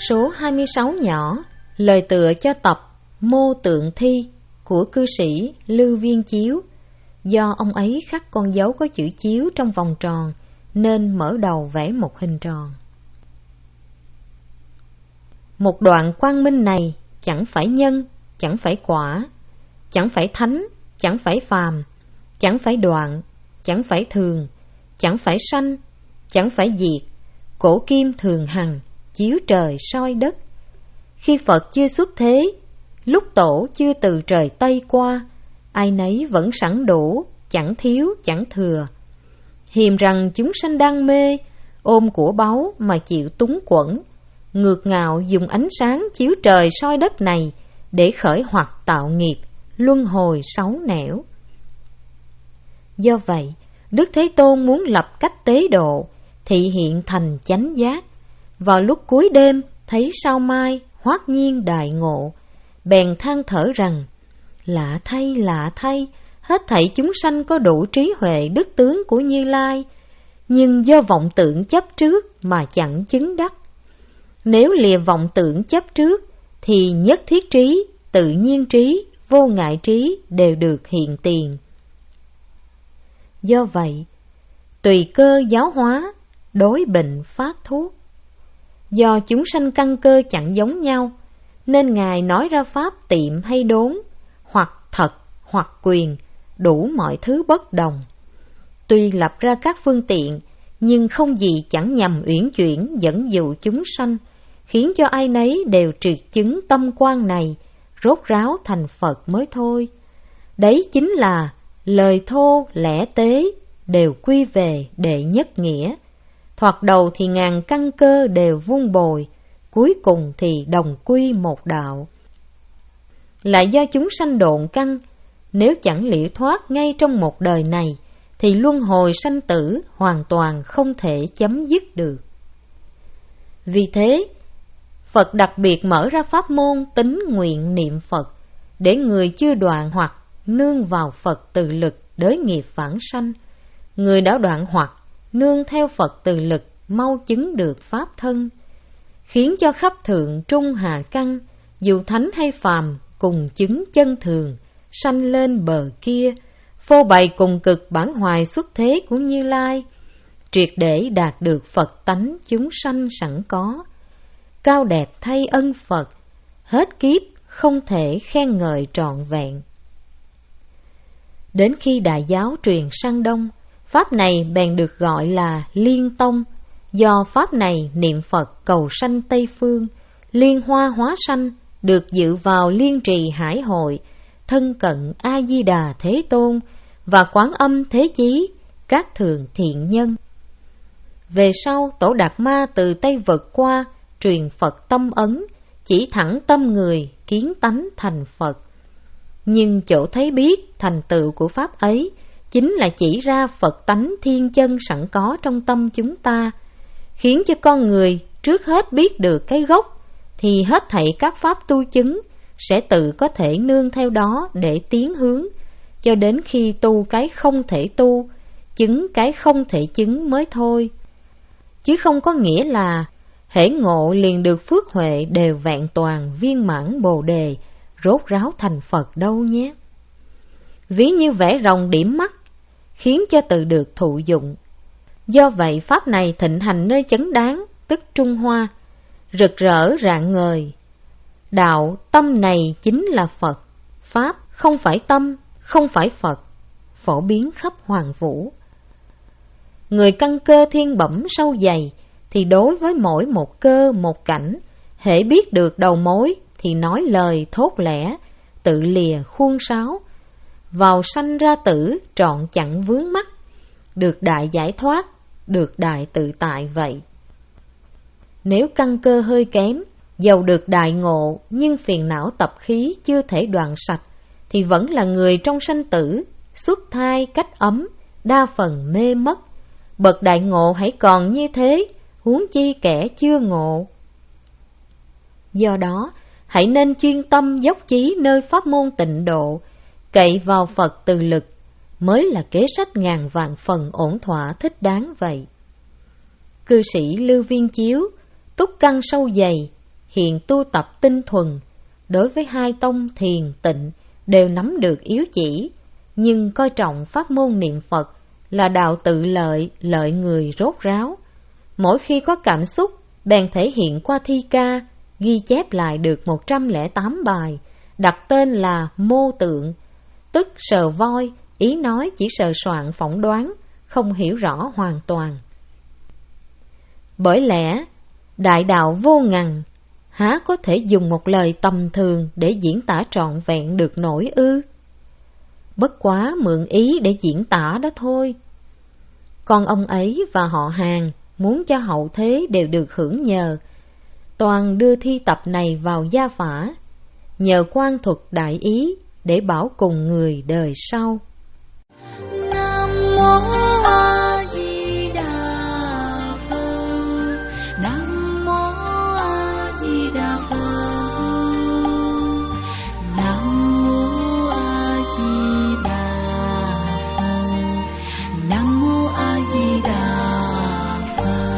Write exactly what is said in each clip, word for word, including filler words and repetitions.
số hai mươi sáu nhỏ, lời tựa cho tập Mô Tượng Thi của cư sĩ Lưu Viên Chiếu. Do ông ấy khắc con dấu có chữ chiếu trong vòng tròn, nên mở đầu vẽ một hình tròn. Một đoạn quang minh này chẳng phải nhân, chẳng phải quả, chẳng phải thánh, chẳng phải phàm, chẳng phải đoạn, chẳng phải thường, chẳng phải sanh, chẳng phải diệt, cổ kim thường hằng, chiếu trời soi đất. Khi Phật chưa xuất thế, lúc tổ chưa từ trời Tây qua, ai nấy vẫn sẵn đủ, chẳng thiếu chẳng thừa. Hiềm rằng chúng sanh đang mê, ôm của báu mà chịu túng quẫn, ngược ngạo dùng ánh sáng chiếu trời soi đất này để khởi hoặc tạo nghiệp, luân hồi sáu nẻo. Do vậy, Đức Thế Tôn muốn lập cách tế độ, thị hiện thành chánh giác. Vào lúc cuối đêm, thấy sao mai, hoát nhiên đại ngộ, bèn than thở rằng: lạ thay, lạ thay, hết thảy chúng sanh có đủ trí huệ đức tướng của Như Lai, nhưng do vọng tưởng chấp trước mà chẳng chứng đắc. Nếu lìa vọng tưởng chấp trước, thì nhất thiết trí, tự nhiên trí, vô ngại trí đều được hiện tiền. Do vậy, tùy cơ giáo hóa, đối bệnh phát thuốc. Do chúng sanh căn cơ chẳng giống nhau, nên Ngài nói ra pháp tiệm hay đốn, hoặc thật, hoặc quyền, đủ mọi thứ bất đồng. Tuy lập ra các phương tiện, nhưng không gì chẳng nhằm uyển chuyển dẫn dụ chúng sanh, khiến cho ai nấy đều triệt chứng tâm quan này, rốt ráo thành Phật mới thôi. Đấy chính là lời thô lẽ tế đều quy về đệ nhất nghĩa. Thoạt đầu thì ngàn căn cơ đều vun bồi, cuối cùng thì đồng quy một đạo. Lại do chúng sanh độn căn, nếu chẳng liễu thoát ngay trong một đời này, thì luân hồi sanh tử hoàn toàn không thể chấm dứt được. Vì thế, Phật đặc biệt mở ra pháp môn tín nguyện niệm Phật, để người chưa đoạn hoặc nương vào Phật từ lực đới nghiệp vãng sanh, người đã đoạn hoặc nương theo Phật từ lực mau chứng được pháp thân, khiến cho khắp thượng trung hạ căn, dù thánh hay phàm cùng chứng chân thường, sanh lên bờ kia, phô bày cùng cực bản hoài xuất thế của Như Lai, triệt để đạt được Phật tánh chúng sanh sẵn có. Cao đẹp thay ân Phật, hết kiếp không thể khen ngợi trọn vẹn. Đến khi Đại giáo truyền sang Đông, pháp này bèn được gọi là Liên Tông. Do pháp này niệm Phật cầu sanh Tây Phương, liên hoa hóa sanh, được dự vào liên trì hải hội, thân cận A Di Đà Thế Tôn và Quán Âm Thế Chí, các thường thiện nhân. Về sau, Tổ Đạt Ma từ Tây vực qua, truyền Phật tâm ấn, chỉ thẳng tâm người, kiến tánh thành Phật. Nhưng chỗ thấy biết thành tựu của pháp ấy chính là chỉ ra Phật tánh thiên chân sẵn có trong tâm chúng ta, khiến cho con người trước hết biết được cái gốc, thì hết thảy các pháp tu chứng sẽ tự có thể nương theo đó để tiến hướng, cho đến khi tu cái không thể tu, chứng cái không thể chứng mới thôi. Chứ không có nghĩa là hễ ngộ liền được phước huệ đều vẹn toàn viên mãn bồ đề, rốt ráo thành Phật đâu nhé. Ví như vẽ rồng điểm mắt, khiến cho tự được thụ dụng. Do vậy pháp này thịnh hành nơi chấn đáng, tức Trung Hoa, rực rỡ rạng ngời. Đạo tâm này chính là Phật, pháp không phải tâm, không phải Phật, phổ biến khắp hoàng vũ. Người căn cơ thiên bẩm sâu dày, thì đối với mỗi một cơ một cảnh, hễ biết được đầu mối thì nói lời thốt lẽ, tự lìa khuôn sáo, vào sanh ra tử trọn chẳng vướng mắc, được đại giải thoát, được đại tự tại vậy. Nếu căn cơ hơi kém, dầu được đại ngộ nhưng phiền não tập khí chưa thể đoạn sạch, thì vẫn là người trong sanh tử, xuất thai cách ấm, đa phần mê mất. Bậc đại ngộ hãy còn như thế, huống chi kẻ chưa ngộ. Do đó, hãy nên chuyên tâm dốc chí nơi pháp môn tịnh độ, cậy vào Phật từ lực, mới là kế sách ngàn vạn phần ổn thỏa thích đáng vậy. Cư sĩ Lưu Viên Chiếu, túc căn sâu dày, hiện tu tập tinh thuần, đối với hai tông thiền tịnh đều nắm được yếu chỉ, nhưng coi trọng pháp môn niệm Phật là đạo tự lợi, lợi người rốt ráo. Mỗi khi có cảm xúc, bèn thể hiện qua thi ca, ghi chép lại được một trăm lẻ tám bài, đặt tên là mô tượng, tức sờ voi, ý nói chỉ sờ soạn phỏng đoán, không hiểu rõ hoàn toàn. Bởi lẽ, đại đạo vô ngần, há có thể dùng một lời tầm thường để diễn tả trọn vẹn được nổi ư? Bất quá mượn ý để diễn tả đó thôi. Con ông ấy và họ hàng muốn cho hậu thế đều được hưởng nhờ, toàn đưa thi tập này vào gia phả, nhờ quan thuật đại ý để bảo cùng người đời sau. Nam mô A Di Đà Phật. Nam mô A Di Đà Phật. Nam mô A Di Đà Phật. Nam mô A Di Đà Phật.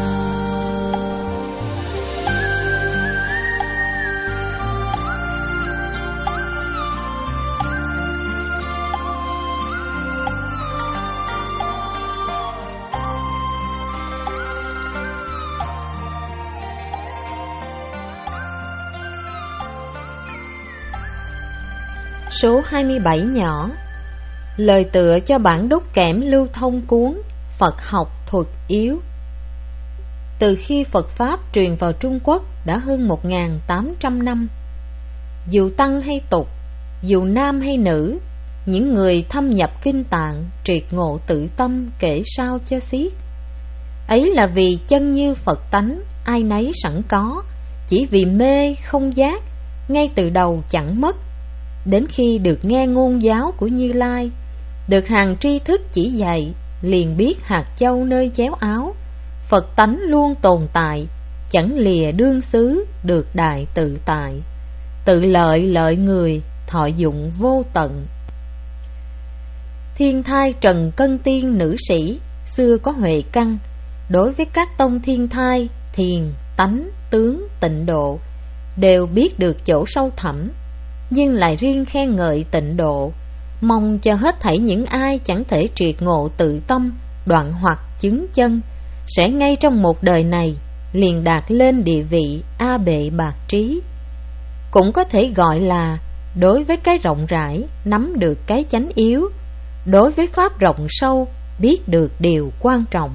Số hai mươi bảy nhỏ. Lời tựa cho bản đúc kẽm lưu thông cuốn Phật học thuật yếu. Từ khi Phật Pháp truyền vào Trung Quốc đã hơn một nghìn tám trăm năm, dù tăng hay tục, dù nam hay nữ, những người thâm nhập kinh tạng, triệt ngộ tự tâm kể sao cho xiết. Ấy là vì chân như Phật tánh, ai nấy sẵn có, chỉ vì mê không giác, ngay từ đầu chẳng mất. Đến khi được nghe ngôn giáo của Như Lai, được hàng tri thức chỉ dạy, liền biết hạt châu nơi chéo áo, Phật tánh luôn tồn tại, chẳng lìa đương xứ, được đại tự tại, tự lợi lợi người, thọ dụng vô tận. Thiên thai trần cân tiên nữ sĩ, xưa có huệ căn, đối với các tông thiên thai, thiền, tánh, tướng, tịnh độ, đều biết được chỗ sâu thẳm, nhưng lại riêng khen ngợi tịnh độ, mong cho hết thảy những ai chẳng thể triệt ngộ tự tâm, đoạn hoặc chứng chân, sẽ ngay trong một đời này liền đạt lên địa vị A bệ bạc trí. Cũng có thể gọi là đối với cái rộng rãi nắm được cái chánh yếu, đối với pháp rộng sâu biết được điều quan trọng.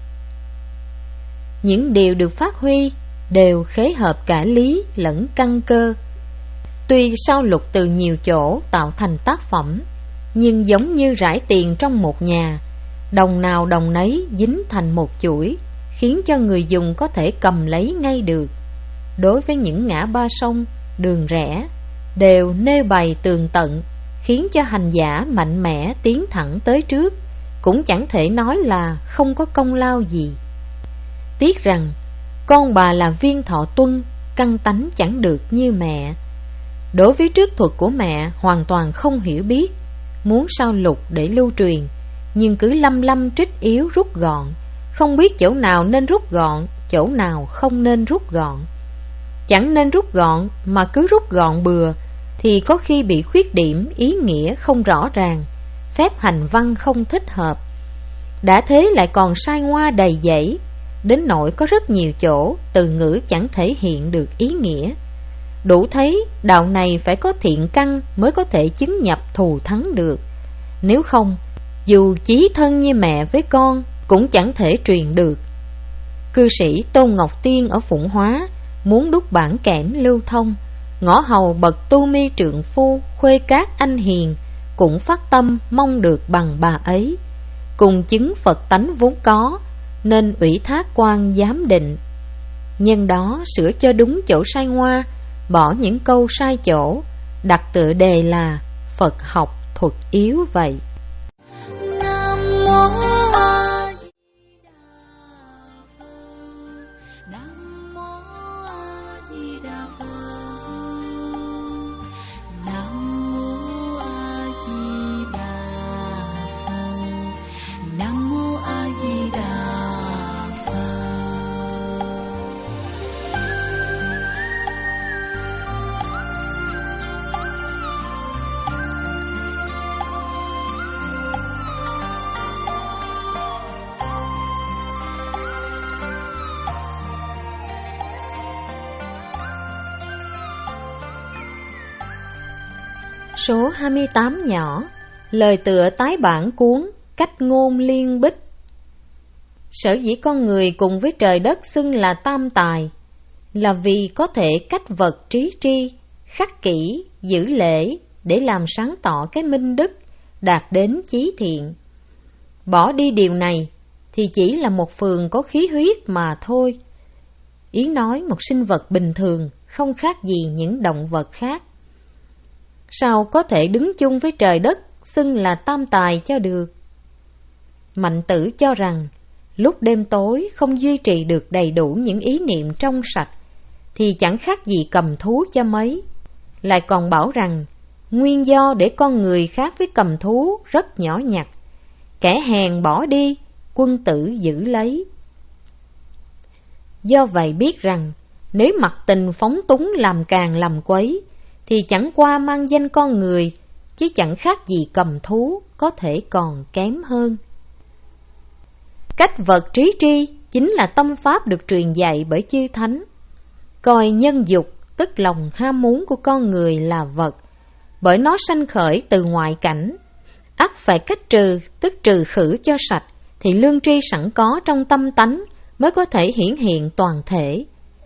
Những điều được phát huy đều khế hợp cả lý lẫn căn cơ. Tuy sao lục từ nhiều chỗ tạo thành tác phẩm, nhưng giống như rải tiền trong một nhà, đồng nào đồng nấy dính thành một chuỗi, khiến cho người dùng có thể cầm lấy ngay được. Đối với những ngã ba sông, đường rẽ, đều nêu bày tường tận, khiến cho hành giả mạnh mẽ tiến thẳng tới trước, cũng chẳng thể nói là không có công lao gì. Tiếc rằng con bà là Viên Thọ Tuân, căn tánh chẳng được như mẹ. Đối với trước thuật của mẹ hoàn toàn không hiểu biết, muốn sao lục để lưu truyền, nhưng cứ lâm lâm trích yếu rút gọn, không biết chỗ nào nên rút gọn, chỗ nào không nên rút gọn. Chẳng nên rút gọn mà cứ rút gọn bừa, thì có khi bị khuyết điểm ý nghĩa không rõ ràng, phép hành văn không thích hợp. Đã thế lại còn sai ngoa đầy dẫy, đến nỗi có rất nhiều chỗ từ ngữ chẳng thể hiện được ý nghĩa. Đủ thấy đạo này phải có thiện căn mới có thể chứng nhập thù thắng được. Nếu không, dù chí thân như mẹ với con cũng chẳng thể truyền được. Cư sĩ Tôn Ngọc Tiên ở Phụng Hóa muốn đúc bản kẽm lưu thông, ngõ hầu bậc tu mi trượng phu khuê các anh hiền cũng phát tâm mong được bằng bà ấy, cùng chứng Phật tánh vốn có, nên ủy thác quan giám định. Nhân đó sửa cho đúng chỗ sai ngoa, bỏ những câu sai chỗ, đặt tựa đề là Phật học thuật yếu vậy. Nam mô A Di Đà Phật. Nam mô A Di Đà Phật. Nam mô A Di Đà Phật. Nam mô A Di Đà Phật. Số hai mươi tám nhỏ, lời tựa tái bản cuốn Cách ngôn liên bích. Sở dĩ con người cùng với trời đất xưng là tam tài, là vì có thể cách vật trí tri, khắc kỹ, giữ lễ để làm sáng tỏ cái minh đức, đạt đến chí thiện. Bỏ đi điều này thì chỉ là một phường có khí huyết mà thôi. Ý nói một sinh vật bình thường không khác gì những động vật khác. Sao có thể đứng chung với trời đất xưng là tam tài cho được? Mạnh Tử cho rằng lúc đêm tối không duy trì được đầy đủ những ý niệm trong sạch thì chẳng khác gì cầm thú cho mấy. Lại còn bảo rằng nguyên do để con người khác với cầm thú rất nhỏ nhặt. Kẻ hèn bỏ đi, quân tử giữ lấy. Do vậy biết rằng nếu mặc tình phóng túng làm càng làm quấy thì chẳng qua mang danh con người, chứ chẳng khác gì cầm thú, có thể còn kém hơn. Cách vật trí tri chính là tâm pháp được truyền dạy bởi chư thánh. Coi nhân dục, tức lòng ham muốn của con người là vật, bởi nó sanh khởi từ ngoại cảnh. Ắt phải cách trừ, tức trừ khử cho sạch, thì lương tri sẵn có trong tâm tánh mới có thể hiển hiện toàn thể.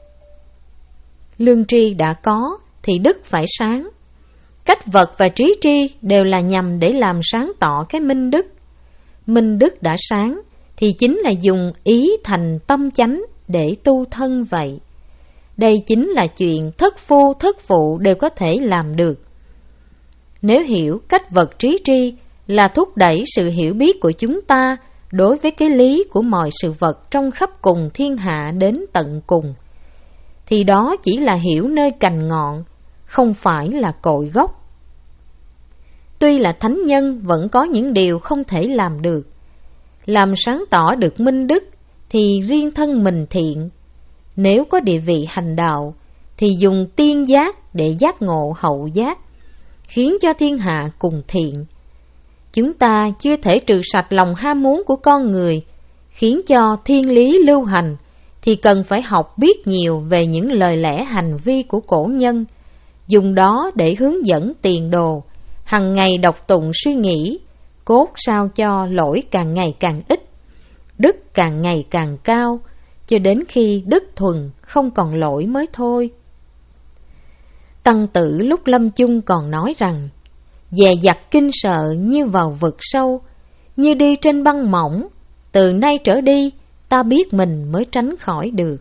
Lương tri đã có thì đức phải sáng. Cách vật và trí tri đều là nhằm để làm sáng tỏ cái minh đức. Minh đức đã sáng thì chính là dùng ý thành tâm chánh để tu thân vậy. Đây chính là chuyện thất phu thất phụ đều có thể làm được. Nếu hiểu cách vật trí tri là thúc đẩy sự hiểu biết của chúng ta đối với cái lý của mọi sự vật trong khắp cùng thiên hạ đến tận cùng, thì đó chỉ là hiểu nơi cành ngọn, không phải là cội gốc. Tuy là thánh nhân vẫn có những điều không thể làm được. Làm sáng tỏ được minh đức thì riêng thân mình thiện. Nếu có địa vị hành đạo thì dùng tiên giác để giác ngộ hậu giác, khiến cho thiên hạ cùng thiện. Chúng ta chưa thể trừ sạch lòng ham muốn của con người, khiến cho thiên lý lưu hành, thì cần phải học biết nhiều về những lời lẽ hành vi của cổ nhân, dùng đó để hướng dẫn tiền đồ, hằng ngày đọc tụng suy nghĩ, cốt sao cho lỗi càng ngày càng ít, đức càng ngày càng cao, cho đến khi đức thuần không còn lỗi mới thôi. Tăng Tử lúc lâm chung còn nói rằng, dè dặt kinh sợ như vào vực sâu, như đi trên băng mỏng, từ nay trở đi ta biết mình mới tránh khỏi được.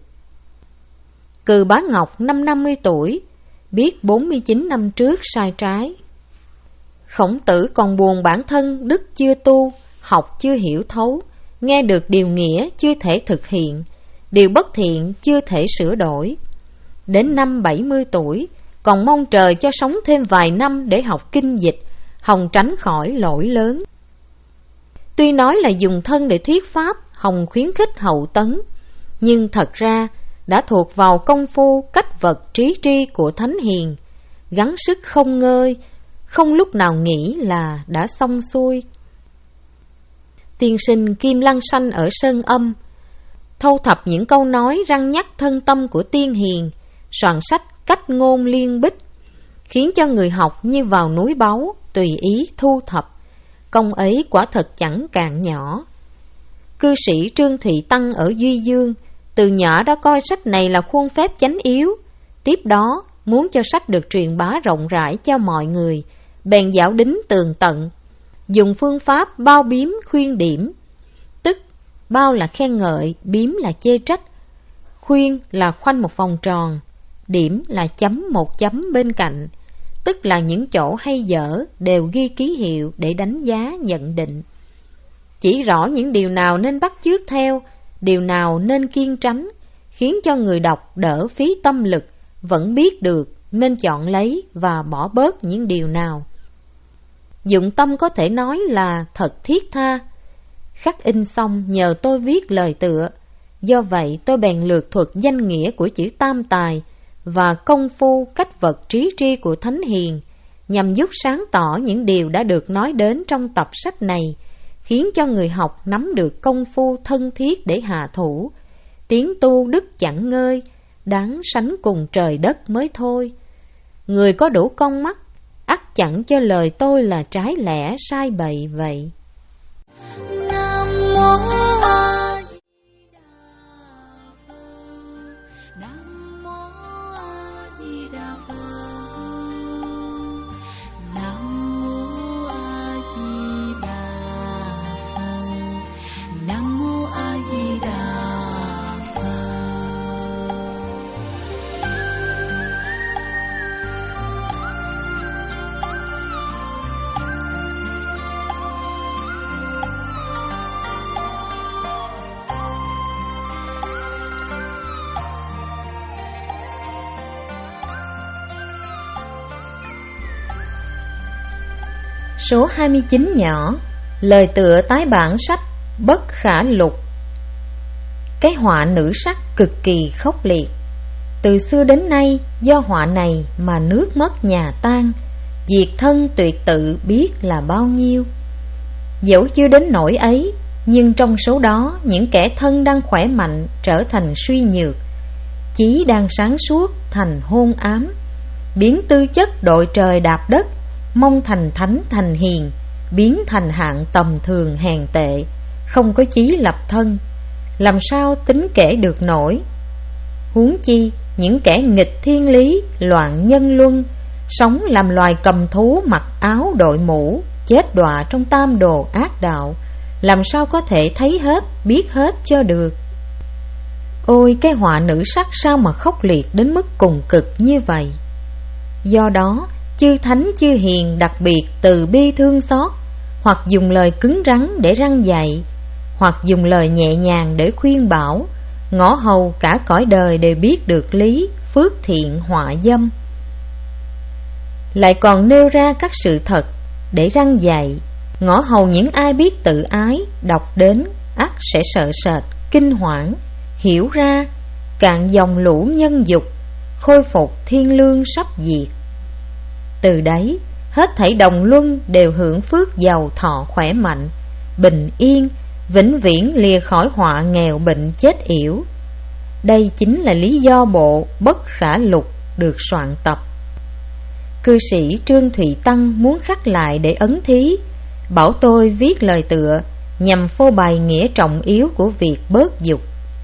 Cừ Bá Ngọc năm năm mươi tuổi, biết bốn mươi chín năm trước sai trái. Khổng Tử còn buồn bản thân đức chưa tu, học chưa hiểu thấu, nghe được điều nghĩa chưa thể thực hiện, điều bất thiện chưa thể sửa đổi. Đến năm bảy mươi tuổi, còn mong trời cho sống thêm vài năm để học kinh dịch, hòng tránh khỏi lỗi lớn. Tuy nói là dùng thân để thuyết pháp, hòng khuyến khích hậu tấn, nhưng thật ra đã thuộc vào công phu cách vật trí tri của thánh hiền, gắng sức không ngơi, không lúc nào nghĩ là đã xong xuôi. Tiên sinh Kim Lăng Sanh ở Sơn Âm thâu thập những câu nói răn nhắc thân tâm của tiên hiền, soạn sách Cách ngôn liên bích, khiến cho người học như vào núi báu, tùy ý thu thập. Công ấy quả thật chẳng cạn nhỏ. Cư sĩ Trương Thụy Tăng ở Duy Dương từ nhỏ đã coi sách này là khuôn phép chánh yếu. Tiếp đó muốn cho sách được truyền bá rộng rãi cho mọi người, bèn giảo đính tường tận, dùng phương pháp bao biếm khuyên điểm, tức bao là khen ngợi, biếm là chê trách, khuyên là khoanh một vòng tròn, điểm là chấm một chấm bên cạnh, tức là những chỗ hay dở đều ghi ký hiệu để đánh giá nhận định. Chỉ rõ những điều nào nên bắt chước theo, điều nào nên kiêng tránh, khiến cho người đọc đỡ phí tâm lực, vẫn biết được nên chọn lấy và bỏ bớt những điều nào. Dụng tâm có thể nói là thật thiết tha. Khắc in xong nhờ tôi viết lời tựa, do vậy tôi bèn lược thuật danh nghĩa của chữ tam tài và công phu cách vật trí tri của thánh hiền, nhằm giúp sáng tỏ những điều đã được nói đến trong tập sách này, khiến cho người học nắm được công phu thân thiết để hạ thủ, tiến tu đức chẳng ngơi, đáng sánh cùng trời đất mới thôi. Người có đủ con mắt, ắt chẳng cho lời tôi là trái lẽ sai bậy vậy. Nam mô A Di Đà Phật. Nam mô A Di Đà Phật. Nam mô A Di Đà Phật. Nam mô A Di Đà Phật. Số hai mươi chín nhỏ, lời tựa tái bản sách Bất Khả Lục. Cái họa nữ sắc cực kỳ khốc liệt. Từ xưa đến nay, do họa này mà nước mất nhà tan, diệt thân tuyệt tự biết là bao nhiêu. Dẫu chưa đến nỗi ấy, nhưng trong số đó, những kẻ thân đang khỏe mạnh trở thành suy nhược, chí đang sáng suốt thành hôn ám, biến tư chất đội trời đạp đất, mong thành thánh thành hiền, biến thành hạng tầm thường hèn tệ, không có chí lập thân, làm sao tính kể được nổi. Huống chi những kẻ nghịch thiên lý, loạn nhân luân, sống làm loài cầm thú mặc áo đội mũ, chết đọa trong tam đồ ác đạo, làm sao có thể thấy hết, biết hết cho được. Ôi, cái họa nữ sắc sao mà khốc liệt đến mức cùng cực như vậy. Do đó chư thánh chư hiền đặc biệt từ bi thương xót, hoặc dùng lời cứng rắn để răn dạy, hoặc dùng lời nhẹ nhàng để khuyên bảo, ngõ hầu cả cõi đời đều biết được lý phước thiện họa dâm. Lại còn nêu ra các sự thật để răn dạy, ngõ hầu những ai biết tự ái, đọc đến ắt sẽ sợ sệt, kinh hoảng, hiểu ra cạn dòng lũ nhân dục, khôi phục thiên lương sắp diệt. Từ đấy, hết thảy đồng luân đều hưởng phước giàu thọ khỏe mạnh, bình yên, vĩnh viễn lìa khỏi họa nghèo bệnh chết yểu. Đây chính là lý do bộ Bất Khả Lục được soạn tập. Cư sĩ Trương Thụy Tăng muốn khắc lại để ấn thí, bảo tôi viết lời tựa nhằm phô bày nghĩa trọng yếu của việc bớt dục.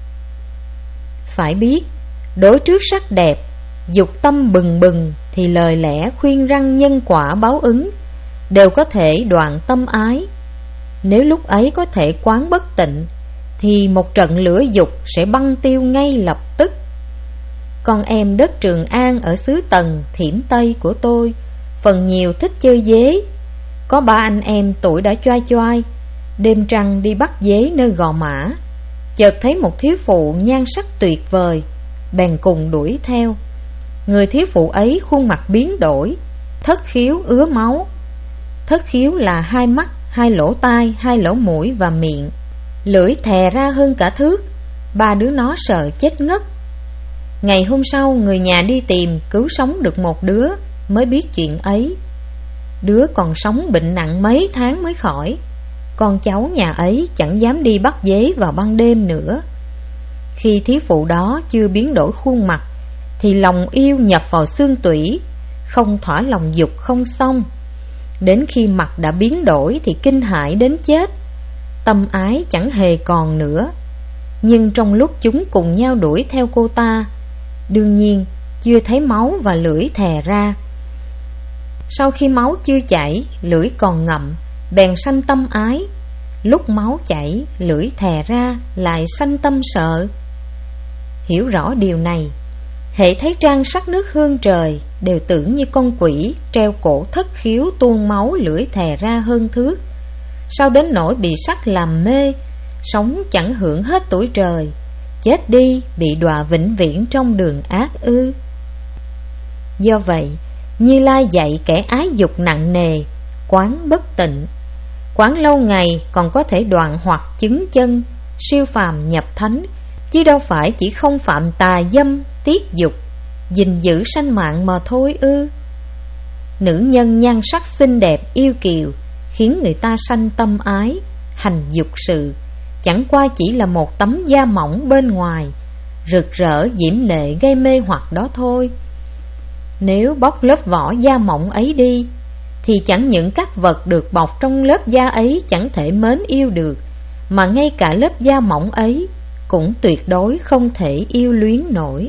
Phải biết, đối trước sắc đẹp, dục tâm bừng bừng thì lời lẽ khuyên răn nhân quả báo ứng đều có thể đoạn tâm ái. Nếu lúc ấy có thể quán bất tịnh thì một trận lửa dục sẽ băng tiêu ngay lập tức. Con em đất Trường An ở xứ Tần, Thiểm Tây của tôi phần nhiều thích chơi dế. Có ba anh em tuổi đã choai choai, đêm trăng đi bắt dế nơi Gò Mã, chợt thấy một thiếu phụ nhan sắc tuyệt vời, bèn cùng đuổi theo. Người thiếu phụ ấy khuôn mặt biến đổi, thất khiếu ứa máu. Thất khiếu là hai mắt, hai lỗ tai, hai lỗ mũi và miệng, lưỡi thè ra hơn cả thước. Ba đứa nó sợ chết ngất. Ngày hôm sau, người nhà đi tìm, cứu sống được một đứa, mới biết chuyện ấy. Đứa còn sống bệnh nặng mấy tháng mới khỏi. Con cháu nhà ấy chẳng dám đi bắt dế vào ban đêm nữa. Khi thiếu phụ đó chưa biến đổi khuôn mặt thì lòng yêu nhập vào xương tủy, không thỏa lòng dục không xong. Đến khi mặt đã biến đổi thì kinh hãi đến chết, tâm ái chẳng hề còn nữa. Nhưng trong lúc chúng cùng nhau đuổi theo cô ta, đương nhiên chưa thấy máu và lưỡi thè ra. Sau khi máu chưa chảy, lưỡi còn ngậm, bèn sanh tâm ái. Lúc máu chảy, lưỡi thè ra, lại sanh tâm sợ. Hiểu rõ điều này, hễ thấy trang sắc nước hương trời, đều tưởng như con quỷ treo cổ thất khiếu tuôn máu, lưỡi thè ra hơn thước. Sao đến nỗi bị sắc làm mê, sống chẳng hưởng hết tuổi trời, chết đi bị đọa vĩnh viễn trong đường ác ư? Do vậy, Như Lai dạy kẻ ái dục nặng nề, quán bất tịnh. Quán lâu ngày còn có thể đoạn hoặc chứng chân, siêu phàm nhập thánh, chứ đâu phải chỉ không phạm tà dâm, tiết dục, gìn giữ sanh mạng mà thôi ư? Nữ nhân nhan sắc xinh đẹp yêu kiều khiến người ta sanh tâm ái, hành dục sự, chẳng qua chỉ là một tấm da mỏng bên ngoài, rực rỡ diễm lệ gây mê hoặc đó thôi. Nếu bóc lớp vỏ da mỏng ấy đi thì chẳng những các vật được bọc trong lớp da ấy chẳng thể mến yêu được, mà ngay cả lớp da mỏng ấy cũng tuyệt đối không thể yêu luyến nổi.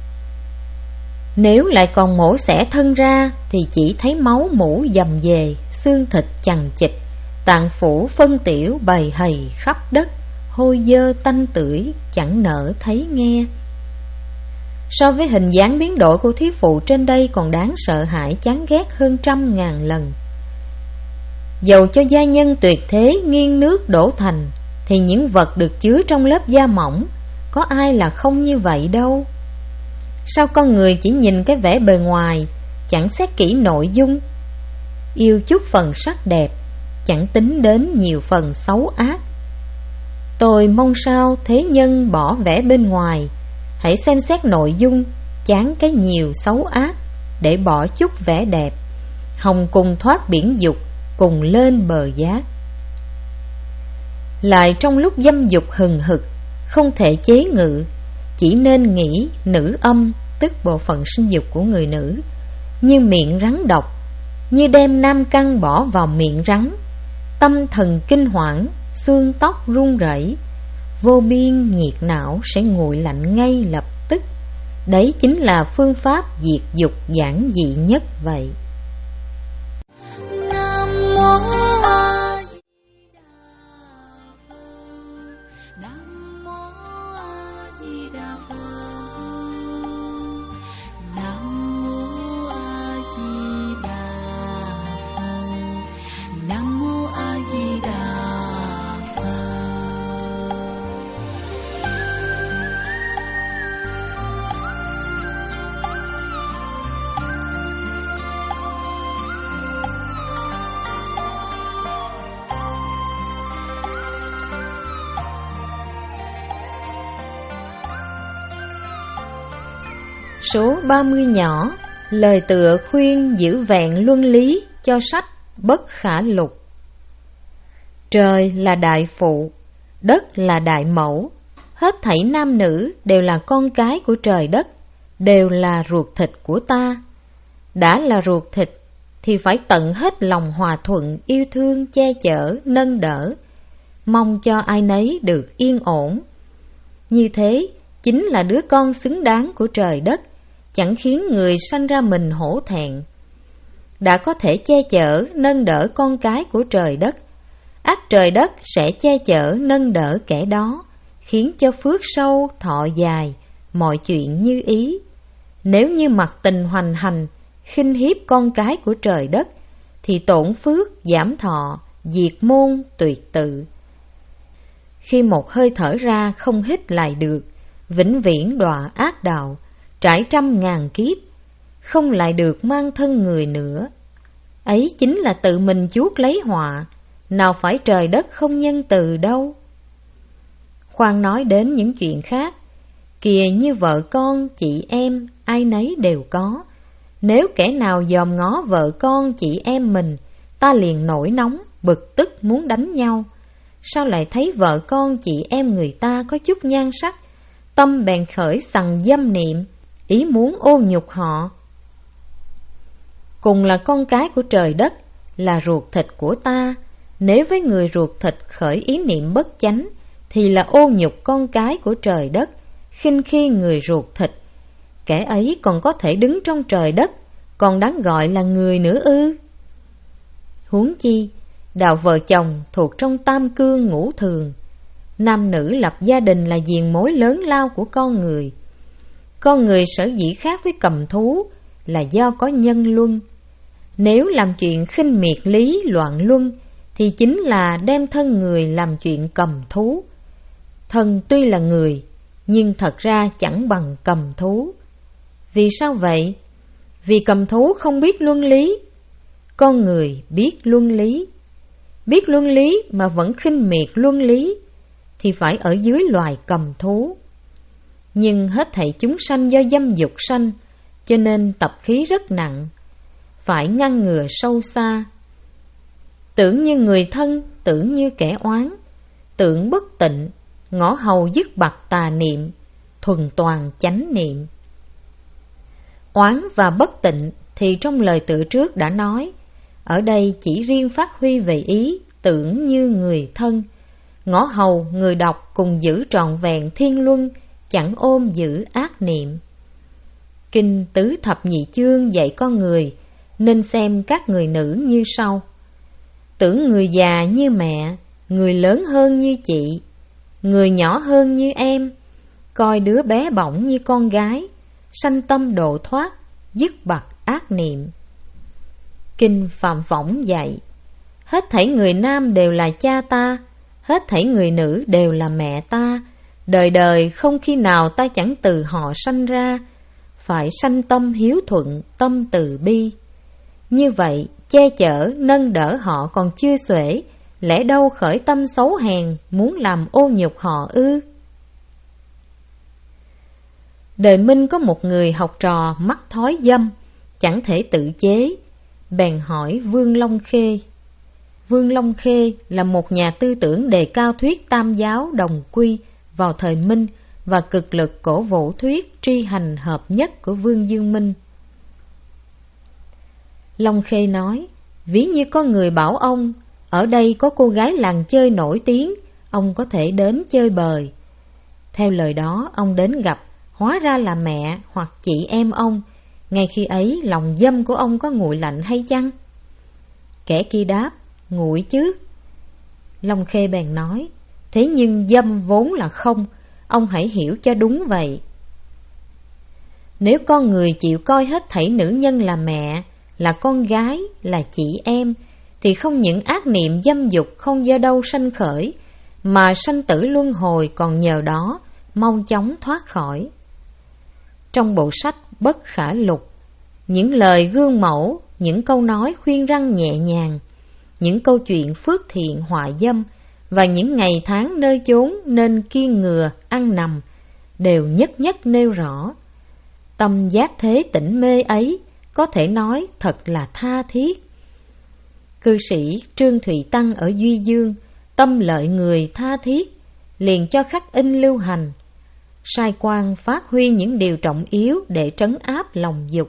Nếu lại còn mổ xẻ thân ra thì chỉ thấy máu mủ dầm về, xương thịt chằng chịt, tạng phủ phân tiểu bầy hầy khắp đất, hôi dơ tanh tưởi chẳng nỡ thấy nghe. So với hình dáng biến đổi của thí phụ trên đây còn đáng sợ hãi chán ghét hơn trăm ngàn lần. Dầu cho gia nhân tuyệt thế nghiêng nước đổ thành, thì những vật được chứa trong lớp da mỏng có ai là không như vậy đâu. Sao con người chỉ nhìn cái vẻ bề ngoài, chẳng xét kỹ nội dung, yêu chút phần sắc đẹp, chẳng tính đến nhiều phần xấu ác. Tôi mong sao thế nhân bỏ vẻ bên ngoài, hãy xem xét nội dung, chán cái nhiều xấu ác, để bỏ chút vẻ đẹp, hòng cùng thoát biển dục, cùng lên bờ giác. Lại trong lúc dâm dục hừng hực, không thể chế ngự, chỉ nên nghĩ nữ âm, tức bộ phận sinh dục của người nữ, như miệng rắn độc, như đem nam căn bỏ vào miệng rắn, tâm thần kinh hoảng, xương tóc run rẩy, vô biên nhiệt não sẽ nguội lạnh ngay lập tức. Đấy chính là phương pháp diệt dục giản dị nhất vậy. Nam mô A Di Đà Phật. Nam mô A Di Đà Phật. Nam mô A Di Đà Phật. Nam mô A Di Đà Phật. Số ba mươi nhỏ, lời tựa khuyên giữ vẹn luân lý cho sách Bất Khả Lục. Trời là đại phụ, đất là đại mẫu, hết thảy nam nữ đều là con cái của trời đất, đều là ruột thịt của ta. Đã là ruột thịt thì phải tận hết lòng hòa thuận, yêu thương, che chở, nâng đỡ, mong cho ai nấy được yên ổn. Như thế chính là đứa con xứng đáng của trời đất, chẳng khiến người sanh ra mình hổ thẹn. Đã có thể che chở, nâng đỡ con cái của trời đất, ắt trời đất sẽ che chở, nâng đỡ kẻ đó, khiến cho phước sâu, thọ dài, mọi chuyện như ý. Nếu như mặc tình hoành hành, khinh hiếp con cái của trời đất, thì tổn phước, giảm thọ, diệt môn, tuyệt tự. Khi một hơi thở ra không hít lại được, vĩnh viễn đọa ác đạo, trải trăm ngàn kiếp, không lại được mang thân người nữa. Ấy chính là tự mình chuốc lấy họa, nào phải trời đất không nhân từ đâu. Khoan nói đến những chuyện khác, kìa như vợ con, chị em, ai nấy đều có. Nếu kẻ nào dòm ngó vợ con, chị em mình, ta liền nổi nóng, bực tức muốn đánh nhau. Sao lại thấy vợ con, chị em người ta có chút nhan sắc, tâm bèn khởi sằng dâm niệm, ý muốn ô nhục họ. Cùng là con cái của trời đất, là ruột thịt của ta, nếu với người ruột thịt khởi ý niệm bất chánh, thì là ô nhục con cái của trời đất, khinh khi người ruột thịt. Kẻ ấy còn có thể đứng trong trời đất, còn đáng gọi là người nữa ư? Huống chi, đạo vợ chồng thuộc trong tam cương ngũ thường, nam nữ lập gia đình là diền mối lớn lao của con người. Con người sở dĩ khác với cầm thú là do có nhân luân. Nếu làm chuyện khinh miệt lý loạn luân, thì chính là đem thân người làm chuyện cầm thú. Thân tuy là người, nhưng thật ra chẳng bằng cầm thú. Vì sao vậy? Vì cầm thú không biết luân lý, con người biết luân lý. Biết luân lý mà vẫn khinh miệt luân lý, thì phải ở dưới loài cầm thú. Nhưng hết thảy chúng sanh do dâm dục sanh, cho nên tập khí rất nặng, phải ngăn ngừa sâu xa. Tưởng như người thân, tưởng như kẻ oán, tưởng bất tịnh, ngõ hầu dứt bặt tà niệm, thuần toàn chánh niệm. Oán và bất tịnh thì trong lời tựa trước đã nói, ở đây chỉ riêng phát huy về ý tưởng như người thân. Ngõ hầu người đọc cùng giữ trọn vẹn thiên luân, chẳng ôm giữ ác niệm. Kinh Tứ Thập Nhị Chương dạy con người nên xem các người nữ như sau: tưởng người già như mẹ, người lớn hơn như chị, người nhỏ hơn như em, coi đứa bé bỏng như con gái, sanh tâm độ thoát, dứt bặt ác niệm. Kinh Phạm Võng dạy: hết thảy người nam đều là cha ta, hết thảy người nữ đều là mẹ ta, đời đời không khi nào ta chẳng từ họ sanh ra, phải sanh tâm hiếu thuận, tâm từ bi. Như vậy, che chở, nâng đỡ họ còn chưa xuể, lẽ đâu khởi tâm xấu hèn, muốn làm ô nhục họ ư? Đời Minh có một người học trò mắc thói dâm, chẳng thể tự chế, bèn hỏi Vương Long Khê. Vương Long Khê là một nhà tư tưởng đề cao thuyết tam giáo đồng quy vào thời Minh và cực lực cổ vũ thuyết tri hành hợp nhất của Vương Dương Minh. Long Khê nói: ví như có người bảo ông, ở đây có cô gái làng chơi nổi tiếng, ông có thể đến chơi bời. Theo lời đó, ông đến gặp, hóa ra là mẹ hoặc chị em ông. Ngay khi ấy, lòng dâm của ông có nguội lạnh hay chăng? Kẻ kia đáp: nguội chứ. Long Khê bèn nói: thế nhưng dâm vốn là không, ông hãy hiểu cho đúng vậy. Nếu con người chịu coi hết thảy nữ nhân là mẹ, là con gái, là chị em, thì không những ác niệm dâm dục không do đâu sanh khởi, mà sanh tử luân hồi còn nhờ đó mau chóng thoát khỏi. Trong bộ sách Bất Khả Lục, những lời gương mẫu, những câu nói khuyên răn nhẹ nhàng, những câu chuyện phước thiện họa dâm và những ngày tháng nơi chốn nên kiêng ngừa ăn nằm đều nhất nhất nêu rõ. Tâm giác thế tỉnh mê ấy có thể nói thật là tha thiết. Cư sĩ Trương Thụy Tăng ở Duy Dương tâm lợi người tha thiết, liền cho khắc in lưu hành, sai quan phát huy những điều trọng yếu để trấn áp lòng dục.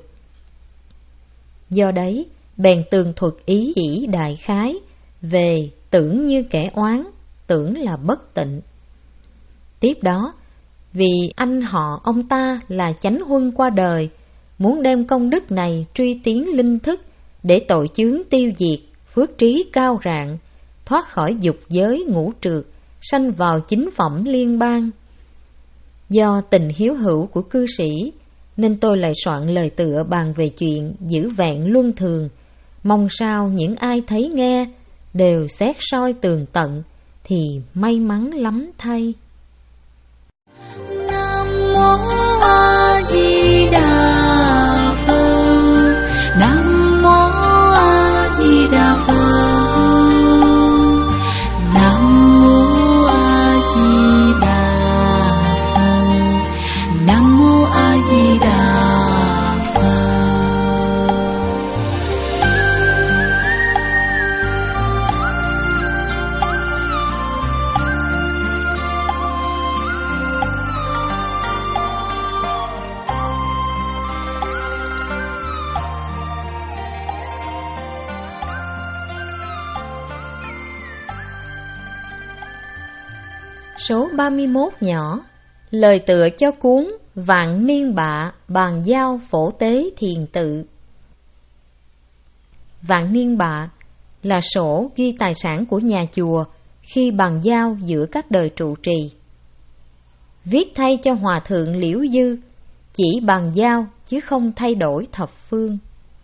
Do đấy, bèn tường thuật ý chỉ đại khái về tưởng như kẻ oán, tưởng là bất tịnh. Tiếp đó, vì anh họ ông ta là chánh huân qua đời, muốn đem công đức này truy tiến linh thức để tội chướng tiêu diệt, phước trí cao rạng, thoát khỏi dục giới ngũ trược, sanh vào chính phẩm liên bang. Do tình hiếu hữu của cư sĩ, nên tôi lại soạn lời tựa bàn về chuyện giữ vẹn luân thường, mong sao những ai thấy nghe đều xét soi tường tận thì may mắn lắm thay. Nam mô A Di Đà Phật. Nam mô A Di Đà Phật. Nam mô A Di Đà Phật. Nam mô A Di Đà Phật. Số ba mươi mốt nhỏ. Lời tựa cho cuốn Vạn Niên Bạ bàn giao phổ tế thiền tự. Vạn Niên Bạ là sổ ghi tài sản của nhà chùa khi bàn giao giữa các đời trụ trì. Viết thay cho Hòa Thượng Liễu Dư, chỉ bàn giao chứ không thay đổi thập phương.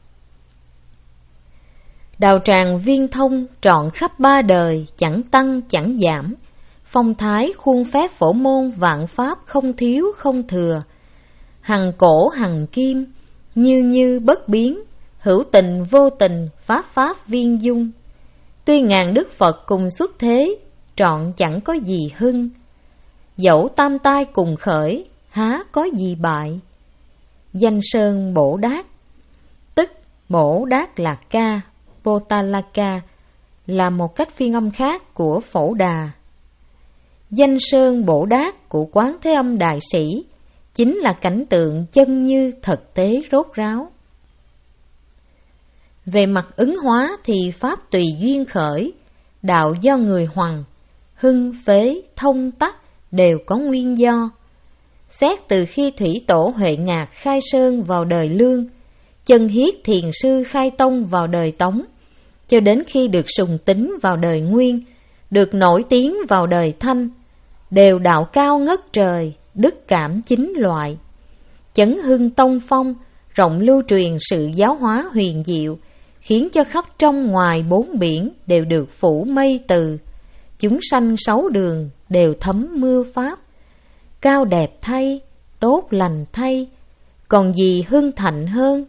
Đạo tràng Viên Thông trọn khắp ba đời, chẳng tăng chẳng giảm, phong thái khuôn phép phổ môn vạn pháp không thiếu không thừa, hằng cổ hằng kim, như như bất biến, hữu tình vô tình, pháp pháp viên dung. Tuy ngàn đức Phật cùng xuất thế, trọn chẳng có gì hưng, dẫu tam tai cùng khởi, há có gì bại. Danh sơn Bổ Đát, tức Bổ Đát Lạc Ca, Potalaka, là một cách phiên âm khác của Phổ Đà. Danh sơn Bổ Đát của Quán Thế Âm Đại Sĩ chính là cảnh tượng chân như thực tế rốt ráo. Về mặt ứng hóa thì pháp tùy duyên khởi, đạo do người hoằng, hưng phế, thông tắc đều có nguyên do. Xét từ khi Thủy Tổ Huệ Ngạc khai sơn vào đời Lương, Chân Hiết Thiền Sư khai tông vào đời Tống, cho đến khi được Sùng Tính vào đời Nguyên, được nổi tiếng vào đời Thanh, đều đạo cao ngất trời, đức cảm chính loại. Chấn hưng tông phong, rộng lưu truyền sự giáo hóa huyền diệu, khiến cho khắp trong ngoài bốn biển đều được phủ mây từ, chúng sanh sáu đường đều thấm mưa pháp. Cao đẹp thay, tốt lành thay, còn gì hưng thạnh hơn.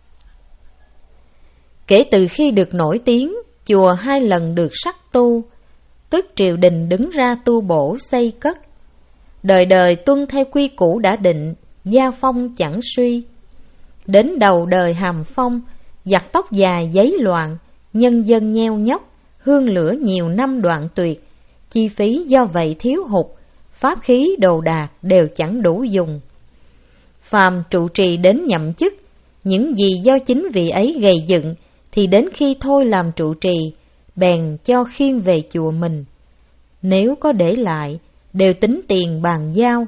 Kể từ khi được nổi tiếng, chùa hai lần được sắc tu, tức triều đình đứng ra tu bổ xây cất. Đời đời tuân theo quy củ đã định, gia phong chẳng suy. Đến đầu đời Hàm Phong, giặc tóc dài giấy loạn, nhân dân nheo nhóc, hương lửa nhiều năm đoạn tuyệt, chi phí do vậy thiếu hụt, pháp khí đồ đạc đều chẳng đủ dùng. Phàm trụ trì đến nhậm chức, những gì do chính vị ấy gầy dựng, thì đến khi thôi làm trụ trì, bèn cho khiêng về chùa mình. Nếu có để lại, đều tính tiền bàn giao.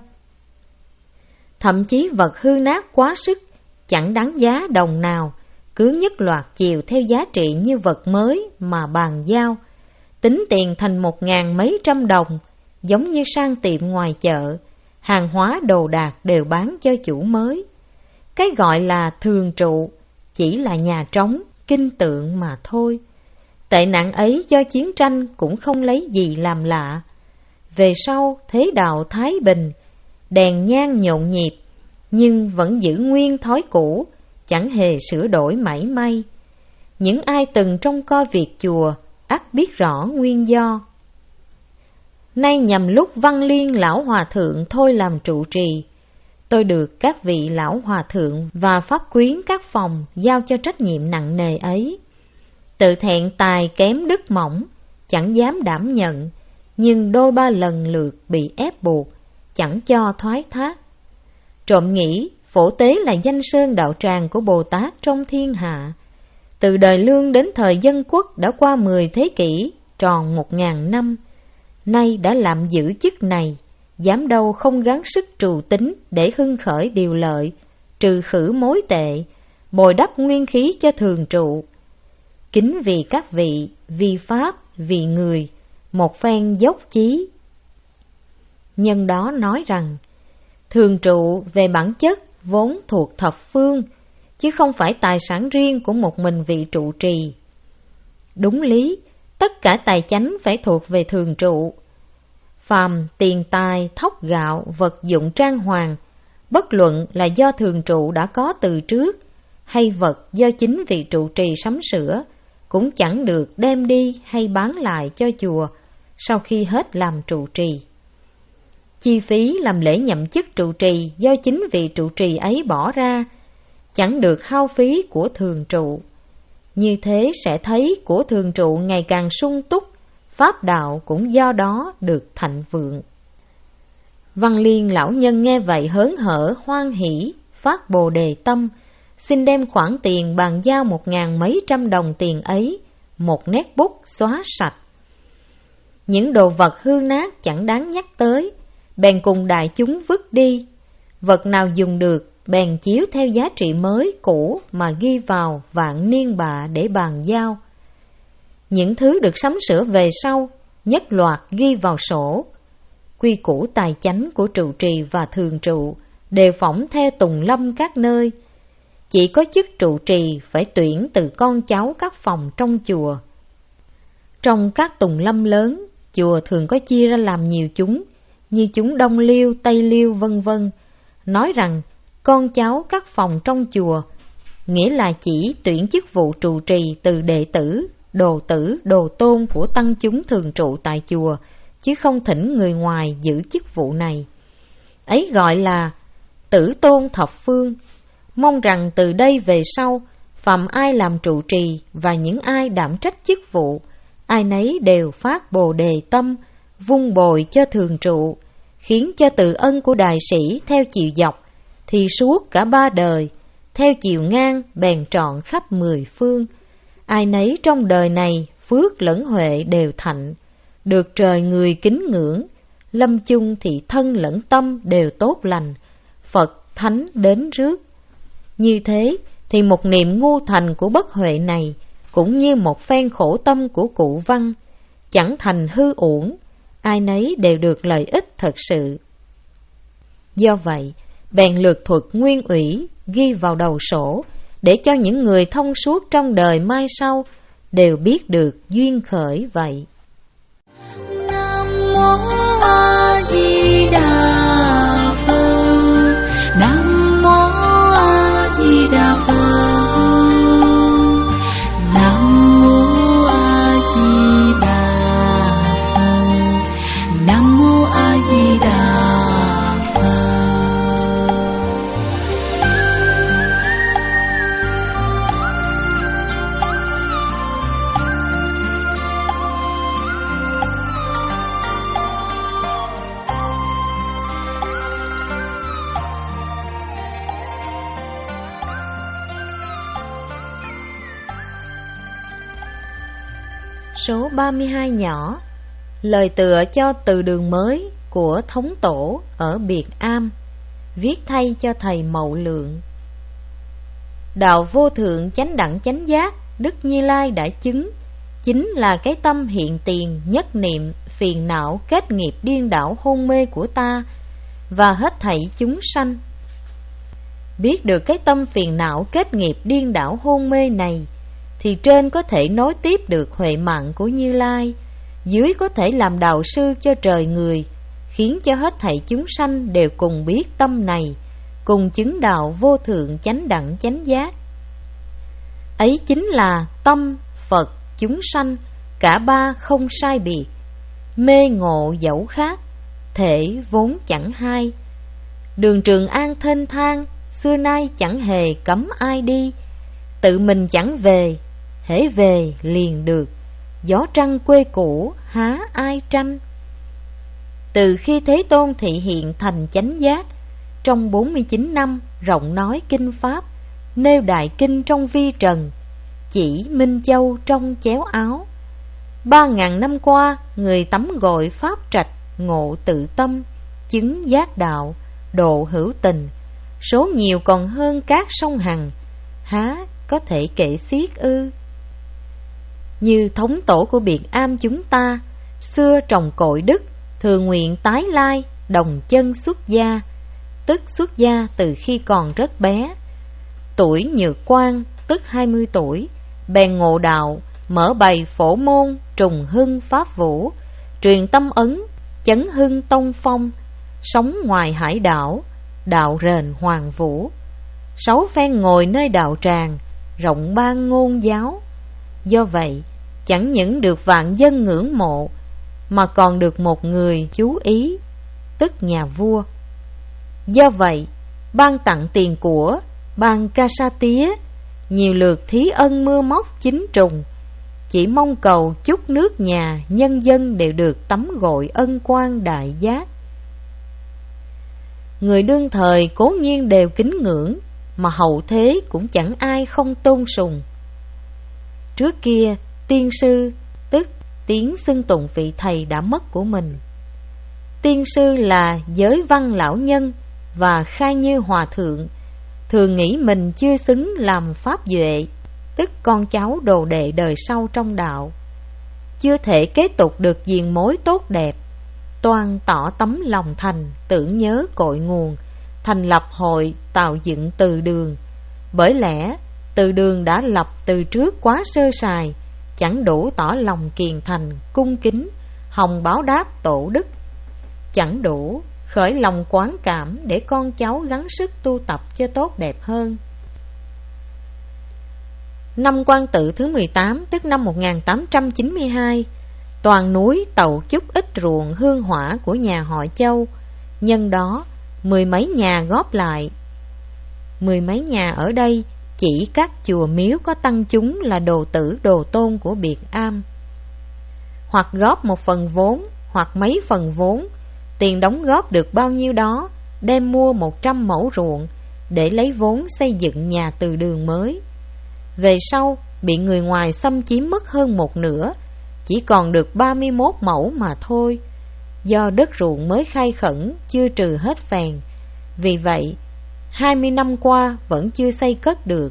Thậm chí vật hư nát quá sức, chẳng đáng giá đồng nào, cứ nhất loạt chiều theo giá trị như vật mới mà bàn giao, tính tiền thành một ngàn mấy trăm đồng, giống như sang tiệm ngoài chợ, hàng hóa đồ đạc đều bán cho chủ mới. Cái gọi là thường trụ chỉ là nhà trống, kinh tượng mà thôi. Tệ nạn ấy do chiến tranh cũng không lấy gì làm lạ. Về sau thế đạo thái bình, đèn nhang nhộn nhịp, nhưng vẫn giữ nguyên thói cũ, chẳng hề sửa đổi mảy may. Những ai từng trông coi việc chùa ắt biết rõ nguyên do. Nay nhằm lúc Văn Liên lão hòa thượng thôi làm trụ trì, tôi được các vị lão hòa thượng và pháp quyến các phòng giao cho trách nhiệm nặng nề ấy. Tự thẹn tài kém đức mỏng, chẳng dám đảm nhận, nhưng đôi ba lần lượt bị ép buộc, chẳng cho thoái thác. Trộm nghĩ Phổ Tế là danh sơn đạo tràng của Bồ Tát trong thiên hạ. Từ đời Lương đến thời Dân Quốc đã qua mười thế kỷ, tròn một ngàn năm. Nay đã làm giữ chức này, dám đâu không gắng sức trù tính để hưng khởi điều lợi, trừ khử mối tệ, bồi đắp nguyên khí cho thường trụ. Kính vì các vị, vì Pháp, vì người, một phen dốc chí. Nhân đó nói rằng, thường trụ về bản chất vốn thuộc thập phương, chứ không phải tài sản riêng của một mình vị trụ trì. Đúng lý, tất cả tài chánh phải thuộc về thường trụ. Phàm tiền tài, thóc gạo, vật dụng trang hoàng, bất luận là do thường trụ đã có từ trước, hay vật do chính vị trụ trì sắm sửa, cũng chẳng được đem đi hay bán lại cho chùa sau khi hết làm trụ trì. Chi phí làm lễ nhậm chức trụ trì do chính vị trụ trì ấy bỏ ra, chẳng được hao phí của thường trụ. Như thế sẽ thấy của thường trụ ngày càng sung túc, pháp đạo cũng do đó được thạnh vượng. Văn Liên lão nhân nghe vậy hớn hở hoan hỷ, phát bồ đề tâm, xin đem khoản tiền bàn giao một ngàn mấy trăm đồng tiền ấy, một nét bút xóa sạch. Những đồ vật hư nát chẳng đáng nhắc tới, bèn cùng đại chúng vứt đi. Vật nào dùng được, bèn chiếu theo giá trị mới cũ mà ghi vào vạn niên bạ để bàn giao. Những thứ được sắm sửa về sau, nhất loạt ghi vào sổ. Quy củ tài chánh của trụ trì và thường trụ đều phỏng theo tùng lâm các nơi. Chỉ có chức trụ trì phải tuyển từ con cháu các phòng trong chùa. Trong các tùng lâm lớn, chùa thường có chia ra làm nhiều chúng, như chúng Đông Liêu, Tây Liêu vân vân. Nói rằng con cháu các phòng trong chùa, nghĩa là chỉ tuyển chức vụ trụ trì từ đệ tử, đồ tử, đồ tôn của tăng chúng thường trụ tại chùa, chứ không thỉnh người ngoài giữ chức vụ này. Ấy gọi là tử tôn thập phương. Mong rằng từ đây về sau, phàm ai làm trụ trì và những ai đảm trách chức vụ, ai nấy đều phát bồ đề tâm, vun bồi cho thường trụ, khiến cho từ ân của đại sĩ theo chiều dọc, thì suốt cả ba đời, theo chiều ngang bèn trọn khắp mười phương. Ai nấy trong đời này phước lẫn huệ đều thạnh, được trời người kính ngưỡng, lâm chung thì thân lẫn tâm đều tốt lành, Phật thánh đến rước. Như thế thì một niệm ngu thành của bất huệ này cũng như một phen khổ tâm của cụ Văn, chẳng thành hư uổng, ai nấy đều được lợi ích thật sự. Do vậy, bèn lược thuật nguyên ủy ghi vào đầu sổ, để cho những người thông suốt trong đời mai sau đều biết được duyên khởi vậy. Nam mô A Di Đà Phật. Nam mô A Di Đà Phật. Nam mô A Di Đà Phật. Nam mô A Di Đà Phật. Số ba mươi hai nhỏ, lời tựa cho từ đường mới của thống tổ ở Biệt Am, viết thay cho thầy Mậu Lượng. Đạo vô thượng chánh đẳng chánh giác Đức Như Lai đã chứng, chính là cái tâm hiện tiền nhất niệm phiền não kết nghiệp điên đảo hôn mê của ta và hết thảy chúng sanh. Biết được cái tâm phiền não kết nghiệp điên đảo hôn mê này, thì trên có thể nối tiếp được huệ mạng của Như Lai, dưới có thể làm đạo sư cho trời người, khiến cho hết thảy chúng sanh đều cùng biết tâm này, cùng chứng đạo vô thượng chánh đẳng chánh giác. Ấy chính là tâm, Phật, chúng sanh, cả ba không sai biệt, mê ngộ dẫu khác, thể vốn chẳng hai. Đường Trường An thênh thang, xưa nay chẳng hề cấm ai đi, tự mình chẳng về, hễ về liền được, gió trăng quê cũ há ai tranh. Từ khi Thế Tôn thị hiện thành chánh giác, trong bốn mươi chín năm rộng nói kinh pháp, nêu đại kinh trong vi trần, chỉ Minh Châu trong chéo áo. Ba ngàn năm qua, người tắm gội pháp trạch, ngộ tự tâm, chứng giác đạo, độ hữu tình, số nhiều còn hơn các sông Hằng, há có thể kể xiết ư? Như thống tổ của Biệt Am chúng ta, xưa trồng cội đức, thường nguyện tái lai, đồng chân xuất gia, tức xuất gia từ khi còn rất bé. Tuổi nhược quan, tức hai mươi tuổi, bèn ngộ đạo, mở bày phổ môn, trùng hưng pháp vũ, truyền tâm ấn, chấn hưng tông phong, sống ngoài hải đảo, đạo rền hoàng vũ. Sáu phen ngồi nơi đạo tràng, rộng ban ngôn giáo. Do vậy, chẳng những được vạn dân ngưỡng mộ, mà còn được một người chú ý, tức nhà vua. Do vậy, ban tặng tiền của, ban ca sa tía, nhiều lượt thí ân mưa móc chính trùng, chỉ mong cầu chúc nước nhà nhân dân đều được tắm gội ân quan đại giác. Người đương thời cố nhiên đều kính ngưỡng, mà hậu thế cũng chẳng ai không tôn sùng. Trước kia, tiên sư, tức tiếng xưng tụng vị thầy đã mất của mình. Tiên sư là giới văn lão nhân và khai như hòa thượng, thường nghĩ mình chưa xứng làm pháp duệ, tức con cháu đồ đệ đời sau trong đạo, chưa thể kế tục được diền mối tốt đẹp, toan tỏ tấm lòng thành, tưởng nhớ cội nguồn, thành lập hội tạo dựng từ đường. Bởi lẽ từ đường đã lập từ trước quá sơ sài, chẳng đủ tỏ lòng kiền thành, cung kính, hồng báo đáp tổ đức, chẳng đủ khởi lòng quán cảm để con cháu gắng sức tu tập cho tốt đẹp hơn. Năm Quan Tự thứ mười tám, tức năm một nghìn tám trăm chín mươi hai, toàn núi tậu chút ít ruộng hương hỏa của nhà họ Châu, nhân đó mười mấy nhà góp lại. Mười mấy nhà ở đây chỉ các chùa miếu có tăng chúng là đồ tử đồ tôn của Biệt Am. Hoặc góp một phần vốn, hoặc mấy phần vốn, tiền đóng góp được bao nhiêu đó, đem mua một trăm mẫu ruộng để lấy vốn xây dựng nhà từ đường mới. Về sau, bị người ngoài xâm chiếm mất hơn một nửa, chỉ còn được ba mươi mốt mẫu mà thôi. Do đất ruộng mới khai khẩn, chưa trừ hết phèn, vì vậy hai mươi năm qua vẫn chưa xây cất được.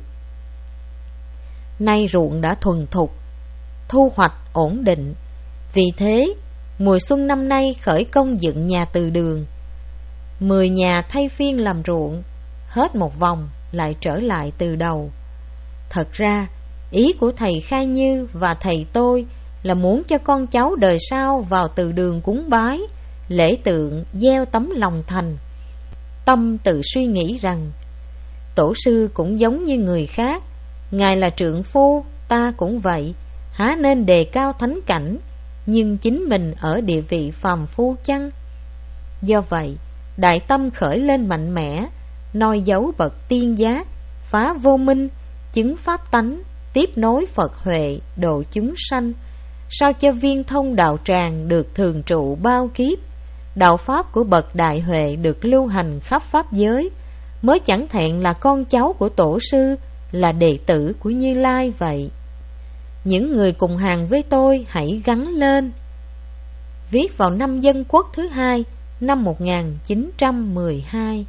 Nay ruộng đã thuần thục, thu hoạch ổn định, vì thế mùa xuân năm nay khởi công dựng nhà từ đường. Mười nhà thay phiên làm ruộng, hết một vòng lại trở lại từ đầu. Thật ra ý của thầy Khai Như và thầy tôi là muốn cho con cháu đời sau vào từ đường cúng bái, lễ tượng, gieo tấm lòng thành. Tâm tự suy nghĩ rằng tổ sư cũng giống như người khác, ngài là trượng phu, ta cũng vậy, há nên đề cao thánh cảnh, nhưng chính mình ở địa vị phàm phu chăng? Do vậy, đại tâm khởi lên mạnh mẽ, noi dấu bậc tiên giác, phá vô minh, chứng pháp tánh, tiếp nối Phật huệ, độ chúng sanh, sao cho viên thông đạo tràng được thường trụ bao kiếp, đạo pháp của bậc đại huệ được lưu hành khắp pháp giới, mới chẳng thẹn là con cháu của tổ sư, là đệ tử của Như Lai vậy. Những người cùng hàng với tôi hãy gắng lên. Viết vào năm Dân Quốc thứ hai, năm một nghìn chín trăm mười hai.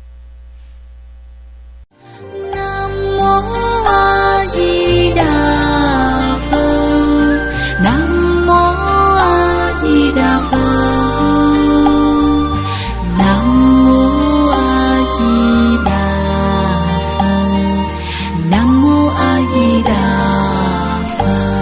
Nam mô A Di Đà Phật. Nam mô A Di Đà Phật. Nam mô A Di Đà Phật. Nam mô A Di Đà Phật.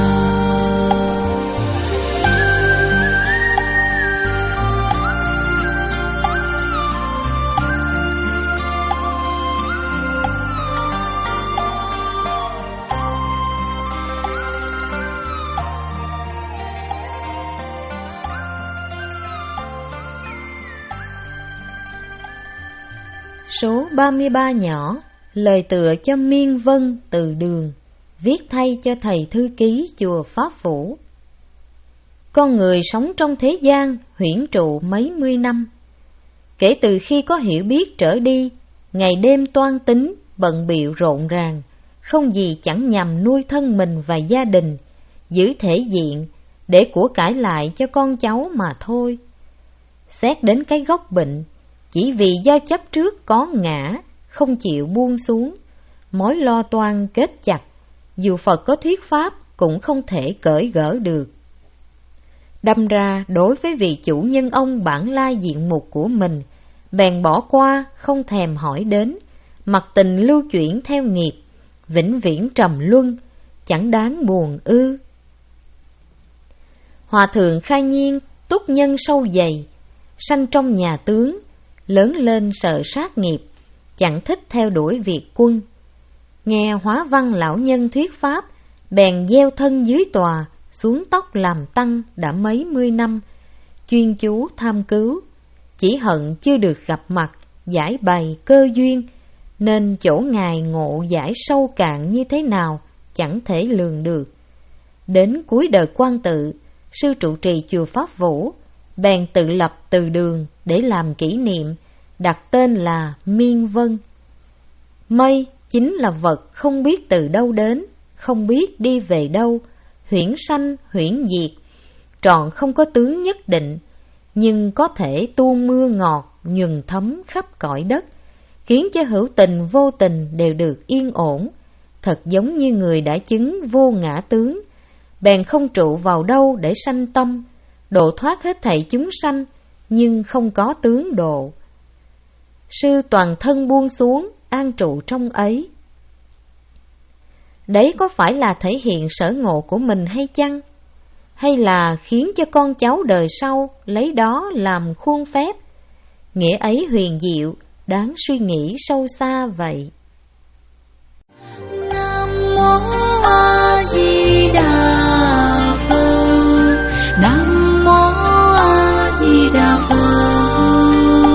Số ba mươi ba nhỏ, lời tựa cho Miên Vân từ đường, viết thay cho thầy thư ký chùa Pháp Vũ. Con người sống trong thế gian huyễn trụ mấy mươi năm. Kể từ khi có hiểu biết trở đi, ngày đêm toan tính, bận bịu rộn ràng, không gì chẳng nhằm nuôi thân mình và gia đình, giữ thể diện, để của cải lại cho con cháu mà thôi. Xét đến cái gốc bệnh, chỉ vì do chấp trước có ngã, không chịu buông xuống, mối lo toan kết chặt, dù Phật có thuyết pháp cũng không thể cởi gỡ được. Đâm ra đối với vị chủ nhân ông bản lai diện mục của mình, bèn bỏ qua không thèm hỏi đến, mặc tình lưu chuyển theo nghiệp, vĩnh viễn trầm luân, chẳng đáng buồn ư. Hòa thượng Khai Nhiên túc nhân sâu dày, sanh trong nhà tướng, lớn lên sợ sát nghiệp, chẳng thích theo đuổi việc quân. Nghe Hóa Văn lão nhân thuyết pháp, bèn gieo thân dưới tòa, xuống tóc làm tăng đã mấy mươi năm, chuyên chú tham cứu, chỉ hận chưa được gặp mặt, giải bày cơ duyên, nên chỗ ngài ngộ giải sâu cạn như thế nào, chẳng thể lường được. Đến cuối đời Quan Tự, sư trụ trì chùa Pháp Vũ, bèn tự lập từ đường để làm kỷ niệm, đặt tên là Miên Vân. Mây chính là vật không biết từ đâu đến, không biết đi về đâu, huyễn sanh huyễn diệt, trọn không có tướng nhất định, nhưng có thể tuôn mưa ngọt nhuần thấm khắp cõi đất, khiến cho hữu tình vô tình đều được yên ổn, thật giống như người đã chứng vô ngã tướng, bèn không trụ vào đâu để sanh tâm, độ thoát hết thảy chúng sanh, nhưng không có tướng độ. Sư toàn thân buông xuống, an trụ trong ấy. Đấy có phải là thể hiện sở ngộ của mình hay chăng? Hay là khiến cho con cháu đời sau lấy đó làm khuôn phép? Nghĩa ấy huyền diệu, đáng suy nghĩ sâu xa vậy. Nam mô A Di Đà Phật. Nam mô A Di Đà Phật.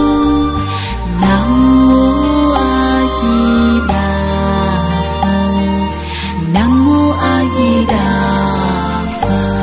Nam mô A Di Đà Phật. Nam mô A Di Đà Phật.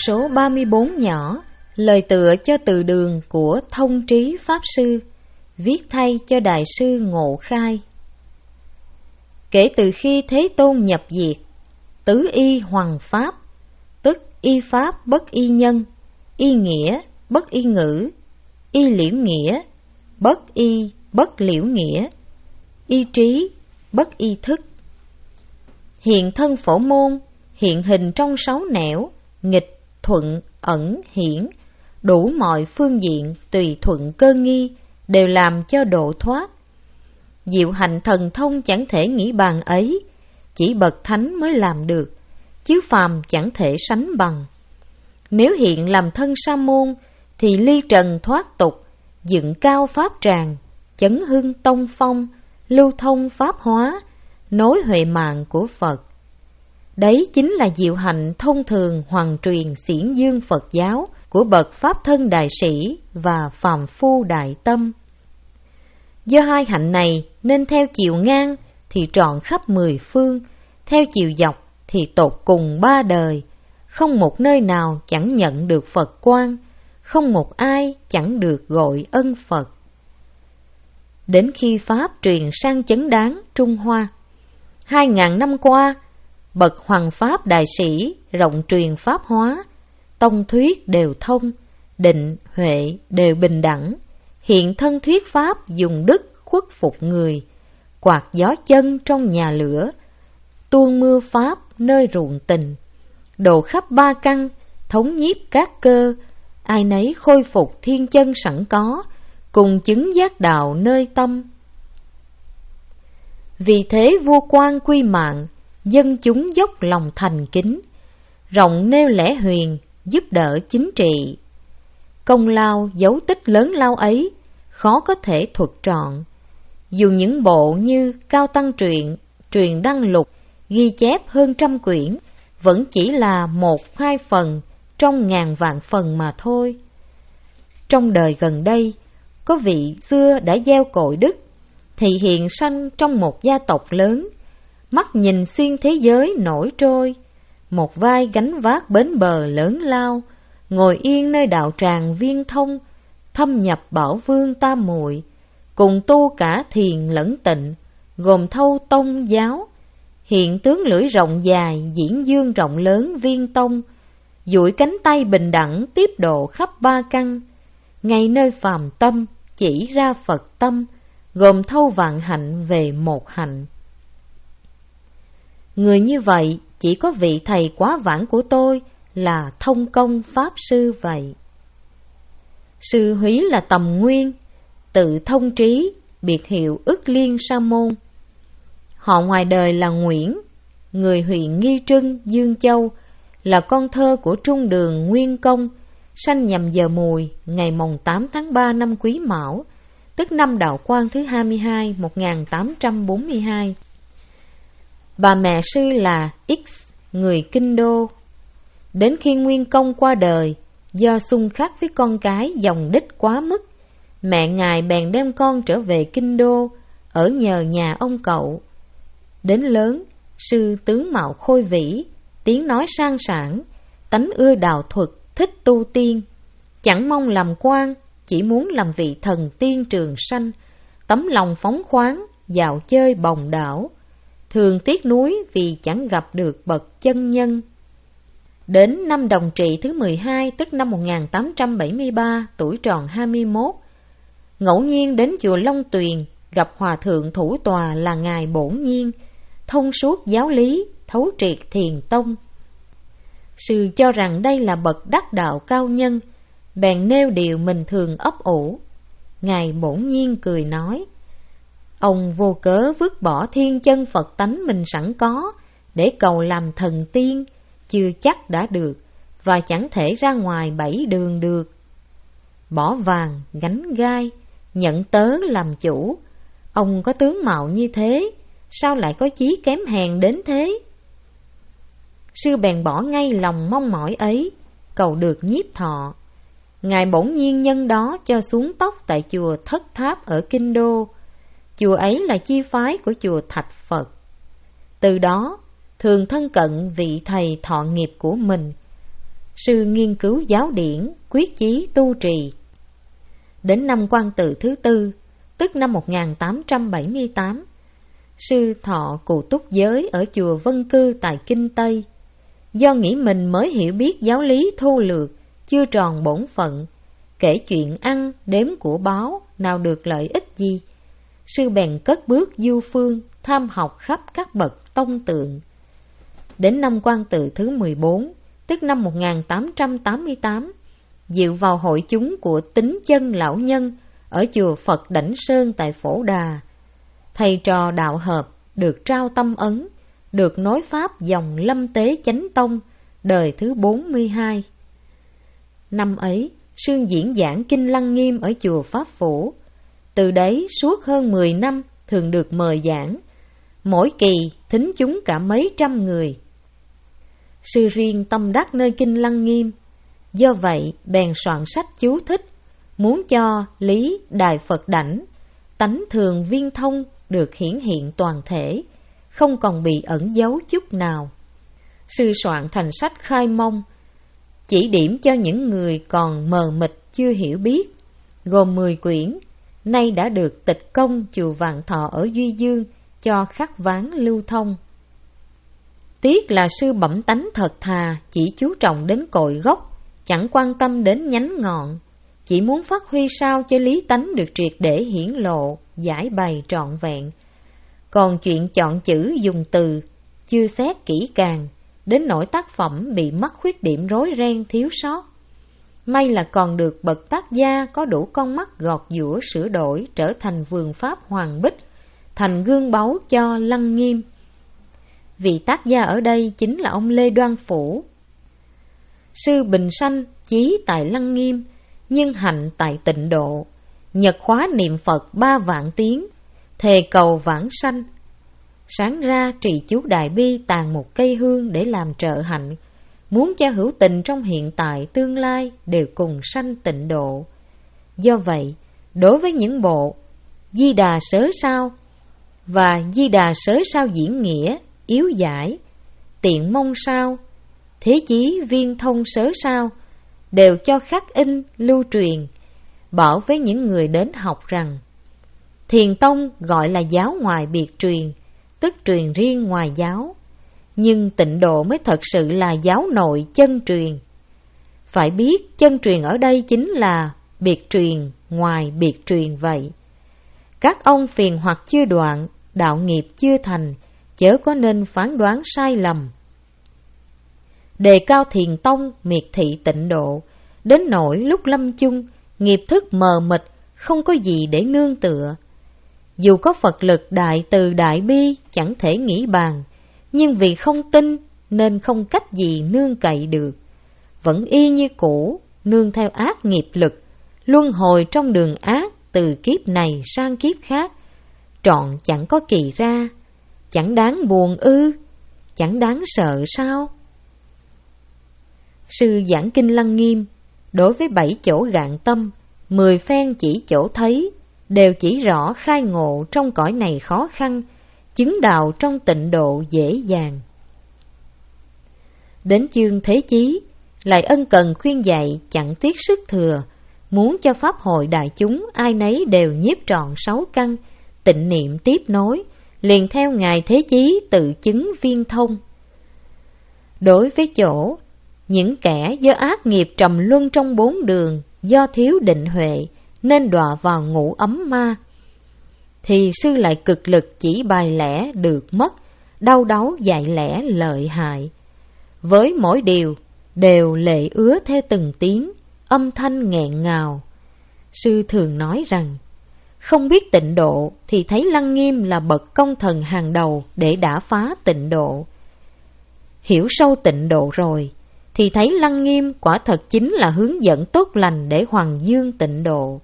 số ba mươi bốn nhỏ, lời tựa cho từ đường của Thông Trí Pháp Sư, viết thay cho Đại sư Ngộ Khai. Kể từ khi Thế Tôn nhập diệt, tứ y hoằng pháp, tức y pháp bất y nhân, y nghĩa bất y ngữ, y liễu nghĩa bất y bất liễu nghĩa, y trí bất y thức. Hiện thân phổ môn, hiện hình trong sáu nẻo, nghịch, thuận, ẩn, hiển, đủ mọi phương diện tùy thuận cơ nghi, đều làm cho độ thoát. Diệu hành thần thông chẳng thể nghĩ bàn ấy, chỉ bậc thánh mới làm được, chứ phàm chẳng thể sánh bằng. Nếu hiện làm thân sa môn, thì ly trần thoát tục, dựng cao pháp tràng, chấn hưng tông phong, lưu thông pháp hóa, nối huệ mạng của Phật. Đấy chính là diệu hạnh thông thường hoàng truyền xiển dương Phật giáo của bậc pháp thân đại sĩ và phàm phu đại tâm. Do hai hạnh này nên theo chiều ngang thì trọn khắp mười phương, theo chiều dọc thì tột cùng ba đời, không một nơi nào chẳng nhận được Phật quang, không một ai chẳng được gọi ân Phật. Đến khi Pháp truyền sang chấn đáng Trung Hoa, hai ngàn năm qua, bậc hoàng Pháp đại sĩ rộng truyền Pháp hóa, tông thuyết đều thông, định, huệ đều bình đẳng, hiện thân thuyết Pháp dùng đức khuất phục người, quạt gió chân trong nhà lửa, tuôn mưa Pháp nơi ruộng tình, độ khắp ba căn, thống nhiếp các cơ, ai nấy khôi phục thiên chân sẵn có, cùng chứng giác đạo nơi tâm. Vì thế vua quan quy mạng, dân chúng dốc lòng thành kính, rộng nêu lẽ huyền, giúp đỡ chính trị. Công lao dấu tích lớn lao ấy, khó có thể thuật trọn. Dù những bộ như Cao Tăng Truyện, Truyền Đăng Lục, ghi chép hơn trăm quyển, vẫn chỉ là một hai phần trong ngàn vạn phần mà thôi. Trong đời gần đây, có vị xưa đã gieo cội đức, thì hiện sanh trong một gia tộc lớn, mắt nhìn xuyên thế giới nổi trôi, một vai gánh vác bến bờ lớn lao, ngồi yên nơi đạo tràng viên thông, thâm nhập bảo vương tam muội, cùng tu cả thiền lẫn tịnh, gồm thâu tông giáo, hiện tướng lưỡi rộng dài, diễn dương rộng lớn viên tông, duỗi cánh tay bình đẳng tiếp độ khắp ba căn, ngay nơi phàm tâm chỉ ra Phật tâm, gồm thâu vạn hạnh về một hạnh. Người như vậy chỉ có vị thầy quá vãng của tôi là Thông Công Pháp Sư vậy. Sư húy là Tầm Nguyên, tự Thông Trí, biệt hiệu Ức Liên Sa Môn. Họ ngoài đời là Nguyễn, người huyện Nghi Trưng, Dương Châu, là con thơ của Trung Đường Nguyên Công, sanh nhằm giờ Mùi, ngày mồng tám tháng ba năm Quý Mão, tức năm Đạo Quan thứ hai mươi hai, một nghìn tám trăm bốn mươi hai. Bà mẹ sư là X, người Kinh Đô. Đến khi Nguyên Công qua đời, do xung khắc với con cái dòng đích quá mức, mẹ ngài bèn đem con trở về Kinh Đô, ở nhờ nhà ông cậu. Đến lớn, sư tướng mạo khôi vĩ, tiếng nói sang sảng, tánh ưa đạo thuật, thích tu tiên, chẳng mong làm quan, chỉ muốn làm vị thần tiên trường sanh, tấm lòng phóng khoáng, dạo chơi bồng đảo, thường tiếc nuối vì chẳng gặp được bậc chân nhân. Đến năm Đồng Trị thứ mười hai, tức năm một nghìn tám trăm bảy mươi ba, tuổi tròn hai mươi mốt, ngẫu nhiên đến chùa Long Tuyền, gặp hòa thượng thủ tòa là ngài Bổn Nhiên, thông suốt giáo lý, thấu triệt thiền tông. Sư cho rằng đây là bậc đắc đạo cao nhân, bèn nêu điều mình thường ấp ủ. Ngài Bổn Nhiên cười nói: ông vô cớ vứt bỏ thiên chân Phật tánh mình sẵn có để cầu làm thần tiên, chưa chắc đã được, và chẳng thể ra ngoài bảy đường được. Bỏ vàng, gánh gai, nhận tớ làm chủ, ông có tướng mạo như thế, sao lại có chí kém hèn đến thế? Sư bèn bỏ ngay lòng mong mỏi ấy, cầu được nhiếp thọ. Ngài Bổn Nhiên nhân đó cho xuống tóc tại chùa Thất Tháp ở Kinh Đô. Chùa ấy là chi phái của chùa Thạch Phật. Từ đó, thường thân cận vị thầy thọ nghiệp của mình, sư nghiên cứu giáo điển, quyết chí tu trì. Đến năm Quang Tự thứ tư, tức năm một nghìn tám trăm bảy mươi tám, sư thọ cụ túc giới ở chùa Vân Cư tại Kinh Tây. Do nghĩ mình mới hiểu biết giáo lý thô lược, chưa tròn bổn phận, kể chuyện ăn, đếm của báo, nào được lợi ích gì, sư bèn cất bước du phương, tham học khắp các bậc tông tượng. Đến năm Quang Tự thứ mười bốn, tức năm một nghìn tám trăm tám mươi tám, dự vào hội chúng của Tín Chân lão nhân ở chùa Phật Đảnh Sơn tại Phổ Đà. Thầy trò đạo hợp được trao tâm ấn, được nối pháp dòng Lâm Tế Chánh Tông đời thứ bốn mươi hai. Năm ấy, sư diễn giảng Kinh Lăng Nghiêm ở chùa Pháp Phủ. Từ đấy suốt hơn mười năm thường được mời giảng, mỗi kỳ thính chúng cả mấy trăm người. Sư riêng tâm đắc nơi Kinh Lăng Nghiêm, do vậy bèn soạn sách chú thích, muốn cho lý Đại Phật Đảnh, tánh thường viên thông được hiển hiện toàn thể, không còn bị ẩn giấu chút nào. Sư soạn thành sách Khai Mông, chỉ điểm cho những người còn mờ mịt chưa hiểu biết, gồm mười quyển, nay đã được tịch công chùa Vạn Thọ ở Duy Dương cho khắc ván lưu thông. Tiếc là sư bẩm tánh thật thà, chỉ chú trọng đến cội gốc, chẳng quan tâm đến nhánh ngọn, chỉ muốn phát huy sao cho lý tánh được triệt để hiển lộ, giải bày trọn vẹn. Còn chuyện chọn chữ dùng từ, chưa xét kỹ càng, đến nỗi tác phẩm bị mắc khuyết điểm rối ren thiếu sót. May là còn được bậc tác gia có đủ con mắt gọt giũa sửa đổi, trở thành vườn pháp hoàng bích, thành gương báu cho Lăng Nghiêm. Vị tác gia ở đây chính là ông Lê Đoan Phủ. Sư bình sanh chí tại Lăng Nghiêm, nhưng hạnh tại Tịnh Độ, nhật khóa niệm Phật ba vạn tiếng, thề cầu vãng sanh. Sáng ra trì chú Đại Bi tàn một cây hương để làm trợ hạnh, muốn cho hữu tình trong hiện tại tương lai đều cùng sanh Tịnh Độ. Do vậy, đối với những bộ Di Đà Sớ Sao và Di Đà Sớ Sao diễn nghĩa, yếu giải, Tiện Mông Sao, Thế Chí Viên Thông Sớ Sao, đều cho khắc in lưu truyền, bảo với những người đến học rằng Thiền Tông gọi là giáo ngoài biệt truyền, tức truyền riêng ngoài giáo, nhưng Tịnh Độ mới thật sự là giáo nội chân truyền. Phải biết chân truyền ở đây chính là biệt truyền ngoài biệt truyền vậy. Các ông phiền hoặc chưa đoạn, đạo nghiệp chưa thành, chớ có nên phán đoán sai lầm. Đề cao Thiền Tông miệt thị Tịnh Độ, đến nỗi lúc lâm chung, nghiệp thức mờ mịt, không có gì để nương tựa. Dù có Phật lực đại từ đại bi chẳng thể nghĩ bàn, nhưng vì không tin nên không cách gì nương cậy được. Vẫn y như cũ, nương theo ác nghiệp lực, luân hồi trong đường ác từ kiếp này sang kiếp khác, trọn chẳng có kỳ ra, chẳng đáng buồn ư, chẳng đáng sợ sao? Sư giảng Kinh Lăng Nghiêm, đối với bảy chỗ gạn tâm, mười phen chỉ chỗ thấy, đều chỉ rõ khai ngộ trong cõi này khó khăn, chứng đạo trong Tịnh Độ dễ dàng. Đến chương Thế Chí, lại ân cần khuyên dạy chẳng tiếc sức thừa, muốn cho pháp hội đại chúng ai nấy đều nhiếp trọn sáu căn, tịnh niệm tiếp nối, liền theo Ngài Thế Chí tự chứng viên thông. Đối với chỗ những kẻ do ác nghiệp trầm luân trong bốn đường, do thiếu định huệ nên đọa vào ngũ ấm ma, thì sư lại cực lực chỉ bài lẽ được mất, đau đáu dạy lẽ lợi hại. Với mỗi điều đều lệ ứa theo từng tiếng, âm thanh nghẹn ngào. Sư thường nói rằng, không biết Tịnh Độ thì thấy Lăng Nghiêm là bậc công thần hàng đầu để đả phá Tịnh Độ. Hiểu sâu Tịnh Độ rồi thì thấy Lăng Nghiêm quả thật chính là hướng dẫn tốt lành để hoàng dương Tịnh Độ.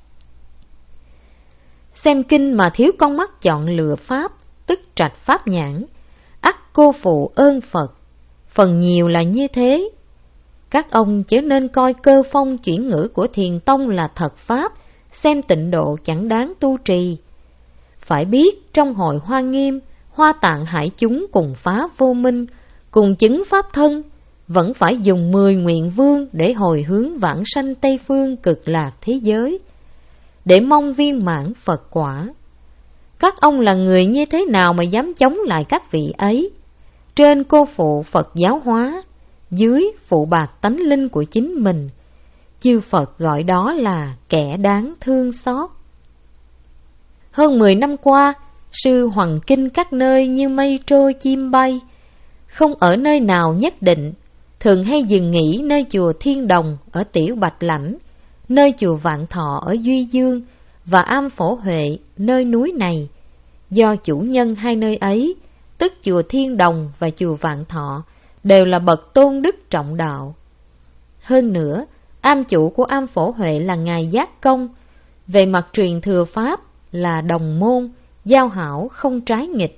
Xem kinh mà thiếu con mắt chọn lựa pháp, tức trạch pháp nhãn, ắt cô phụ ơn Phật. Phần nhiều là như thế. Các ông chớ nên coi cơ phong chuyển ngữ của Thiền Tông là thật pháp, xem Tịnh Độ chẳng đáng tu trì. Phải biết trong hội Hoa Nghiêm, Hoa Tạng Hải chúng cùng phá vô minh, cùng chứng pháp thân, vẫn phải dùng mười nguyện vương để hồi hướng vãng sanh Tây Phương cực lạc thế giới, để mong viên mãn Phật quả. Các ông là người như thế nào mà dám chống lại các vị ấy? Trên cô phụ Phật giáo hóa, dưới phụ bạc tánh linh của chính mình. Chư Phật gọi đó là kẻ đáng thương xót. Hơn mười năm qua, sư hoằng kinh các nơi như mây trôi chim bay, không ở nơi nào nhất định, thường hay dừng nghỉ nơi chùa Thiên Đồng ở Tiểu Bạch Lãnh, nơi chùa Vạn Thọ ở Duy Dương và Am Phổ Huệ nơi núi này, do chủ nhân hai nơi ấy, tức chùa Thiên Đồng và chùa Vạn Thọ, đều là bậc tôn đức trọng đạo. Hơn nữa, am chủ của Am Phổ Huệ là Ngài Giác Công, về mặt truyền thừa Pháp là đồng môn, giao hảo không trái nghịch.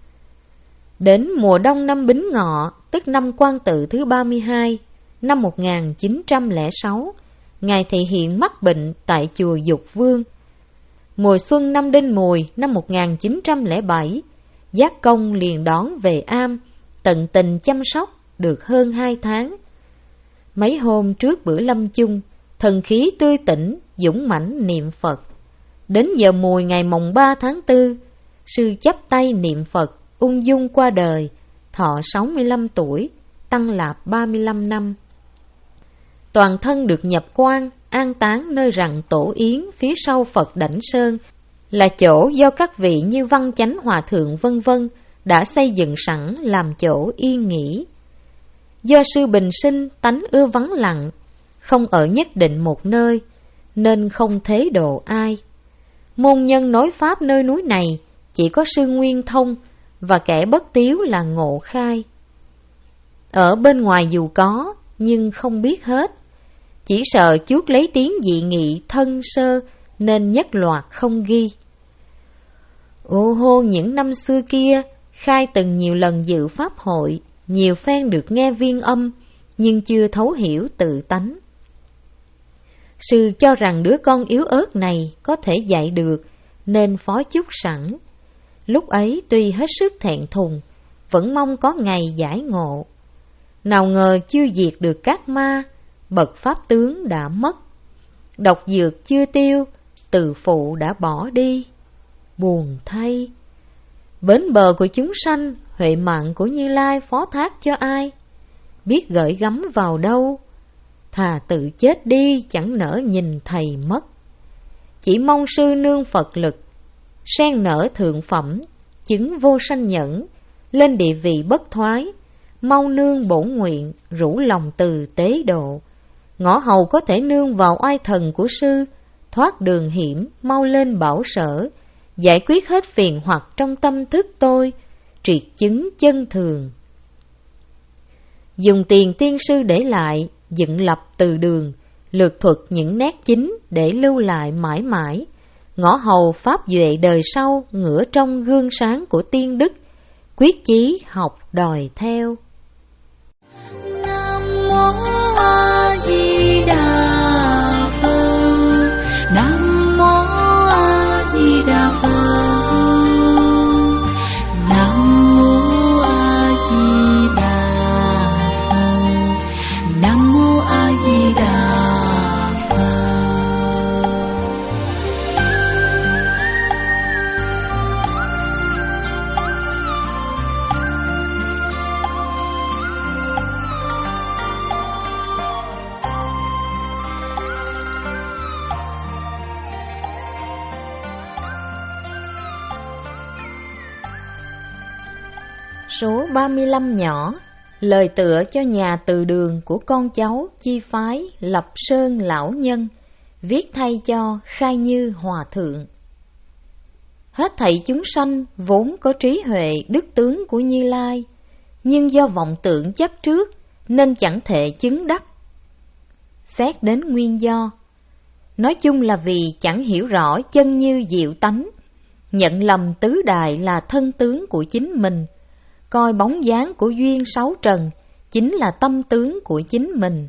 Đến mùa đông năm Bính Ngọ, tức năm Quan Tự thứ ba mươi hai, năm một nghìn chín trăm lẻ sáu, Ngài thị hiện mắc bệnh tại chùa Dục Vương. Mùa xuân năm Đinh Mùi năm một nghìn chín trăm lẻ bảy, Giác Công liền đón về am, tận tình chăm sóc được hơn hai tháng. Mấy hôm trước bữa lâm chung, thần khí tươi tỉnh, dũng mãnh niệm Phật. Đến giờ mùi ngày mồng ba tháng tư, sư chắp tay niệm Phật, ung dung qua đời, thọ sáu mươi lăm tuổi, tăng lạp ba mươi lăm năm. Toàn thân được nhập quan, an táng nơi rặng Tổ Yến phía sau Phật Đảnh Sơn, là chỗ do các vị như Văn Chánh Hòa Thượng vân vân đã xây dựng sẵn làm chỗ yên nghỉ. Do sư bình sinh tánh ưa vắng lặng, không ở nhất định một nơi, nên không thế độ ai. Môn nhân nói Pháp nơi núi này chỉ có sư Nguyên Thông và kẻ bất tiếu là Ngộ Khai. Ở bên ngoài dù có, nhưng không biết hết, chỉ sợ chuốc lấy tiếng dị nghị thân sơ nên nhất loạt không ghi. Ô hô, những năm xưa kia, Khai từng nhiều lần dự pháp hội, nhiều phen được nghe viên âm, nhưng chưa thấu hiểu tự tánh. Sư cho rằng đứa con yếu ớt này có thể dạy được, nên phó chúc sẵn. Lúc ấy tuy hết sức thẹn thùng, vẫn mong có ngày giải ngộ. Nào ngờ chưa diệt được các ma, bậc pháp tướng đã mất. Độc dược chưa tiêu, từ phụ đã bỏ đi. Buồn thay, bến bờ của chúng sanh, huệ mạng của Như Lai phó thác cho ai? Biết gửi gắm vào đâu? Thà tự chết đi, chẳng nỡ nhìn thầy mất. Chỉ mong sư nương Phật lực, sen nở thượng phẩm, chứng vô sanh nhẫn, lên địa vị bất thoái, mau nương bổn nguyện, rủ lòng từ tế độ. Ngõ hầu có thể nương vào oai thần của sư, thoát đường hiểm, mau lên bảo sở, giải quyết hết phiền hoặc trong tâm thức tôi, triệt chứng chân thường. Dùng tiền tiên sư để lại, dựng lập từ đường, lược thuật những nét chính để lưu lại mãi mãi. Ngõ hầu pháp duệ đời sau, ngửa trong gương sáng của tiên đức, quyết chí học đòi theo. Nam mô A Di Đà Phật. Nam mô A Di Đà Phật. Nam mô A Di Đà Phật. Nam mô A Di Đà Phật. Số ba mươi lăm nhỏ, lời tựa cho nhà từ đường của con cháu chi phái Lập Sơn lão nhân, viết thay cho Khai Như hòa thượng. Hết thảy chúng sanh vốn có trí huệ đức tướng của Như Lai, nhưng do vọng tưởng chấp trước nên chẳng thể chứng đắc. Xét đến nguyên do, nói chung là vì chẳng hiểu rõ chân như diệu tánh, nhận lầm tứ đại là thân tướng của chính mình, coi bóng dáng của duyên sáu trần chính là tâm tướng của chính mình.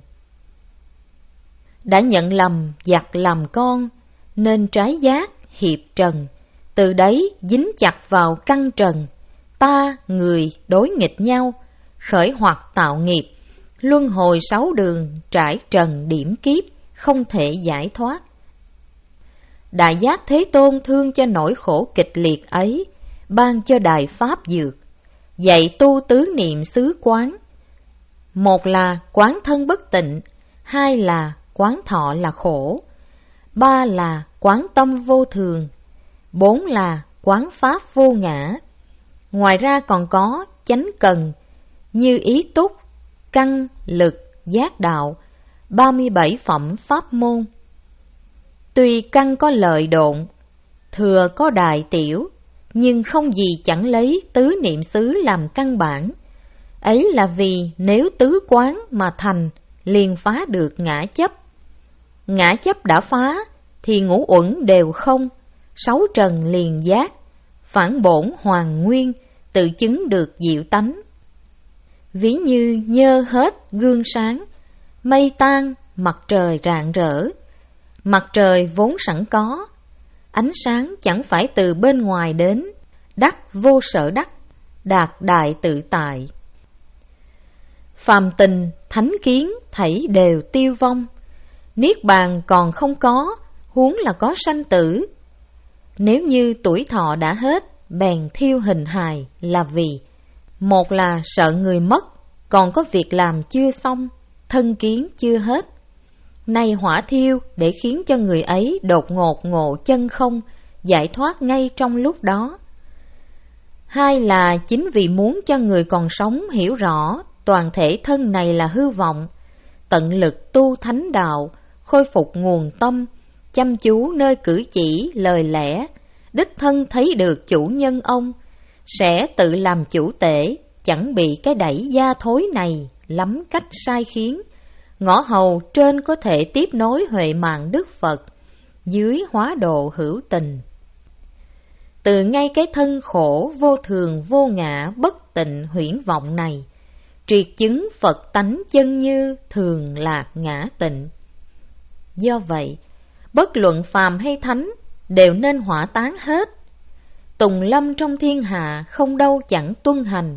Đã nhận lầm giặc làm con, nên trái giác hiệp trần, từ đấy dính chặt vào căn trần, ta người đối nghịch nhau, khởi hoặc tạo nghiệp, luân hồi sáu đường, trải trần điểm kiếp, không thể giải thoát. Đại Giác Thế Tôn thương cho nỗi khổ kịch liệt ấy, ban cho Đại Pháp Dược, dạy tu tứ niệm xứ quán. Một là quán thân bất tịnh, hai là quán thọ là khổ, ba là quán tâm vô thường, bốn là quán pháp vô ngã. Ngoài ra còn có chánh cần như ý túc, căn, lực, giác đạo, ba mươi bảy phẩm pháp môn. Tuy căn có lợi độn, thừa có đại tiểu, nhưng không gì chẳng lấy tứ niệm xứ làm căn bản. Ấy là vì nếu tứ quán mà thành, liền phá được ngã chấp. Ngã chấp đã phá, thì ngũ uẩn đều không, sáu trần liền giác, phản bổn hoàn nguyên, tự chứng được diệu tánh. Ví như nhơ hết gương sáng, mây tan, mặt trời rạng rỡ. Mặt trời vốn sẵn có, ánh sáng chẳng phải từ bên ngoài đến, đắc vô sở đắc, đạt đại tự tại. Phàm tình, thánh kiến, thảy đều tiêu vong. Niết bàn còn không có, huống là có sanh tử. Nếu như tuổi thọ đã hết, bèn thiêu hình hài là vì một là sợ người mất, còn có việc làm chưa xong, thân kiến chưa hết. Nay hỏa thiêu để khiến cho người ấy đột ngột ngộ chân không, giải thoát ngay trong lúc đó. Hai là chính vì muốn cho người còn sống hiểu rõ toàn thể thân này là hư vọng, tận lực tu thánh đạo, khôi phục nguồn tâm, chăm chú nơi cử chỉ, lời lẽ, đích thân thấy được chủ nhân ông, sẽ tự làm chủ tể, chẳng bị cái đẩy gia thối này lắm cách sai khiến. Ngõ hầu trên có thể tiếp nối huệ mạng Đức Phật, dưới hóa độ hữu tình. Từ ngay cái thân khổ vô thường vô ngã bất tịnh huyễn vọng này, triệt chứng Phật tánh chân như thường lạc ngã tịnh. Do vậy, bất luận phàm hay thánh đều nên hỏa tán hết. Tùng lâm trong thiên hạ không đâu chẳng tuân hành.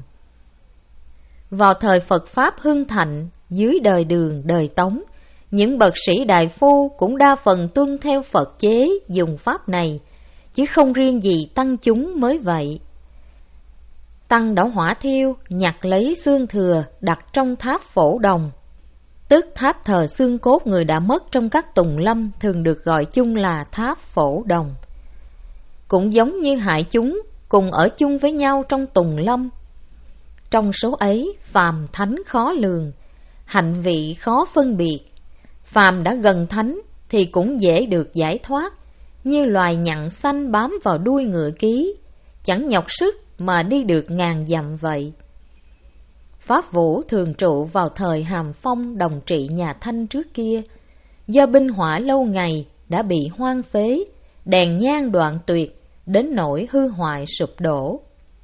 Vào thời Phật Pháp hưng thịnh, dưới đời Đường, đời Tống, những bậc sĩ đại phu cũng đa phần tuân theo Phật chế dùng pháp này, chứ không riêng gì tăng chúng mới vậy. Tăng đã hỏa thiêu, nhặt lấy xương thừa đặt trong tháp phổ đồng, tức tháp thờ xương cốt người đã mất trong các tùng lâm, thường được gọi chung là tháp phổ đồng. Cũng giống như hại chúng cùng ở chung với nhau trong tùng lâm. Trong số ấy, phàm thánh khó lường, hạnh vị khó phân biệt. Phàm đã gần thánh thì cũng dễ được giải thoát, như loài nhặn xanh bám vào đuôi ngựa ký, chẳng nhọc sức mà đi được ngàn dặm vậy. Pháp Vũ thường trụ vào thời Hàm Phong đồng trị nhà Thanh trước kia, do binh hỏa lâu ngày đã bị hoang phế, đèn nhang đoạn tuyệt, đến nỗi hư hoại sụp đổ.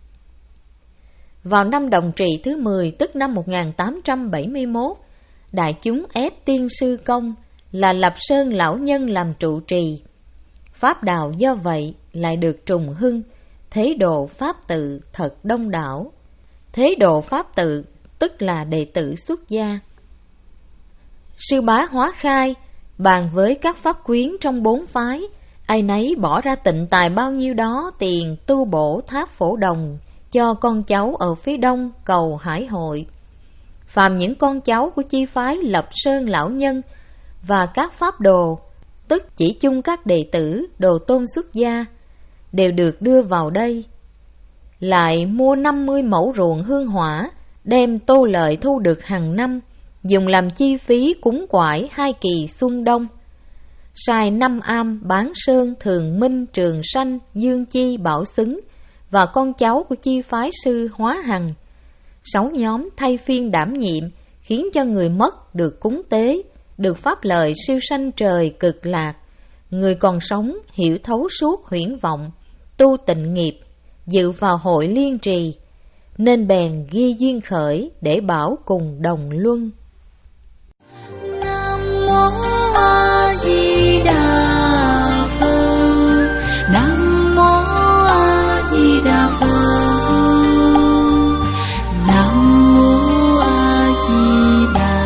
Vào năm đồng trị thứ mười, tức năm một nghìn tám trăm bảy mươi mốt, đại chúng ép Tiên Sư Công là Lập Sơn lão nhân làm trụ trì. Pháp đạo do vậy lại được trùng hưng, thế độ Pháp tự thật đông đảo. Thế độ Pháp tự tức là đệ tử xuất gia. Sư Bá Hóa Khai bàn với các pháp quyến trong bốn phái, ai nấy bỏ ra tịnh tài bao nhiêu đó tiền tu bổ tháp phổ đồng cho con cháu ở phía đông cầu Hải Hội. Phàm những con cháu của chi phái Lập Sơn lão nhân và các pháp đồ, tức chỉ chung các đệ tử đồ tôn xuất gia, đều được đưa vào đây. Lại mua năm mươi mẫu ruộng hương hỏa, đem tô lợi thu được hàng năm, dùng làm chi phí cúng quải hai kỳ xuân đông. Sai năm am Bán Sơn, Thường Minh, Trường Sanh, Dương Chi, Bảo Xứng và con cháu của chi phái sư Hóa Hằng, sáu nhóm thay phiên đảm nhiệm, khiến cho người mất được cúng tế, được pháp lợi siêu sanh trời cực lạc. Người còn sống hiểu thấu suốt huyễn vọng, tu tịnh nghiệp, dự vào hội liên trì, nên bèn ghi duyên khởi để bảo cùng đồng luân. Nam mô A Di Đà Phật. Nam mô A Di Đà Phật. Nam mô A Di Đà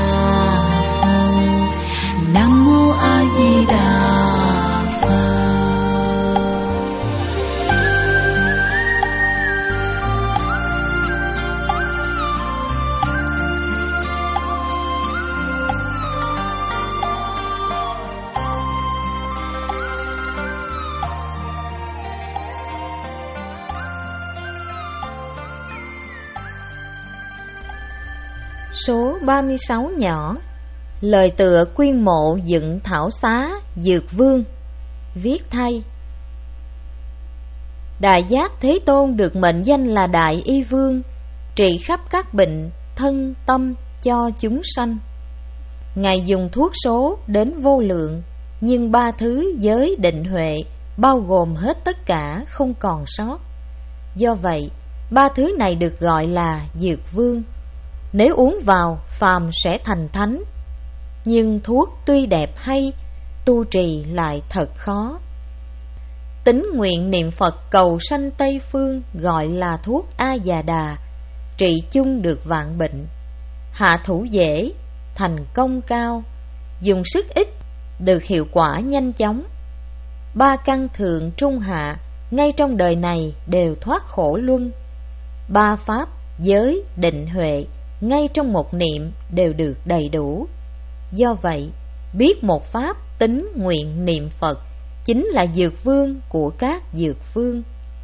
Số ba mươi sáu nhỏ. Lời tựa quyên mộ dựng thảo xá Dược Vương. Viết thay. Đại Giác Thế Tôn được mệnh danh là Đại Y Vương, trị khắp các bệnh thân tâm cho chúng sanh. Ngài dùng thuốc số đến vô lượng, nhưng ba thứ giới định huệ bao gồm hết tất cả, không còn sót. Do vậy, ba thứ này được gọi là Dược Vương. Nếu uống vào, phàm sẽ thành thánh. Nhưng thuốc tuy đẹp hay, tu trì lại thật khó. Tín nguyện niệm Phật cầu sanh Tây Phương gọi là thuốc A Già Đà, trị chung được vạn bệnh. Hạ thủ dễ, thành công cao, dùng sức ít, được hiệu quả nhanh chóng. Ba căn thượng trung hạ, ngay trong đời này đều thoát khổ luân. Ba pháp, giới, định, huệ, ngay trong một niệm đều được đầy đủ. Do vậy, biết một pháp tín nguyện niệm Phật chính là dược vương của các dược vương.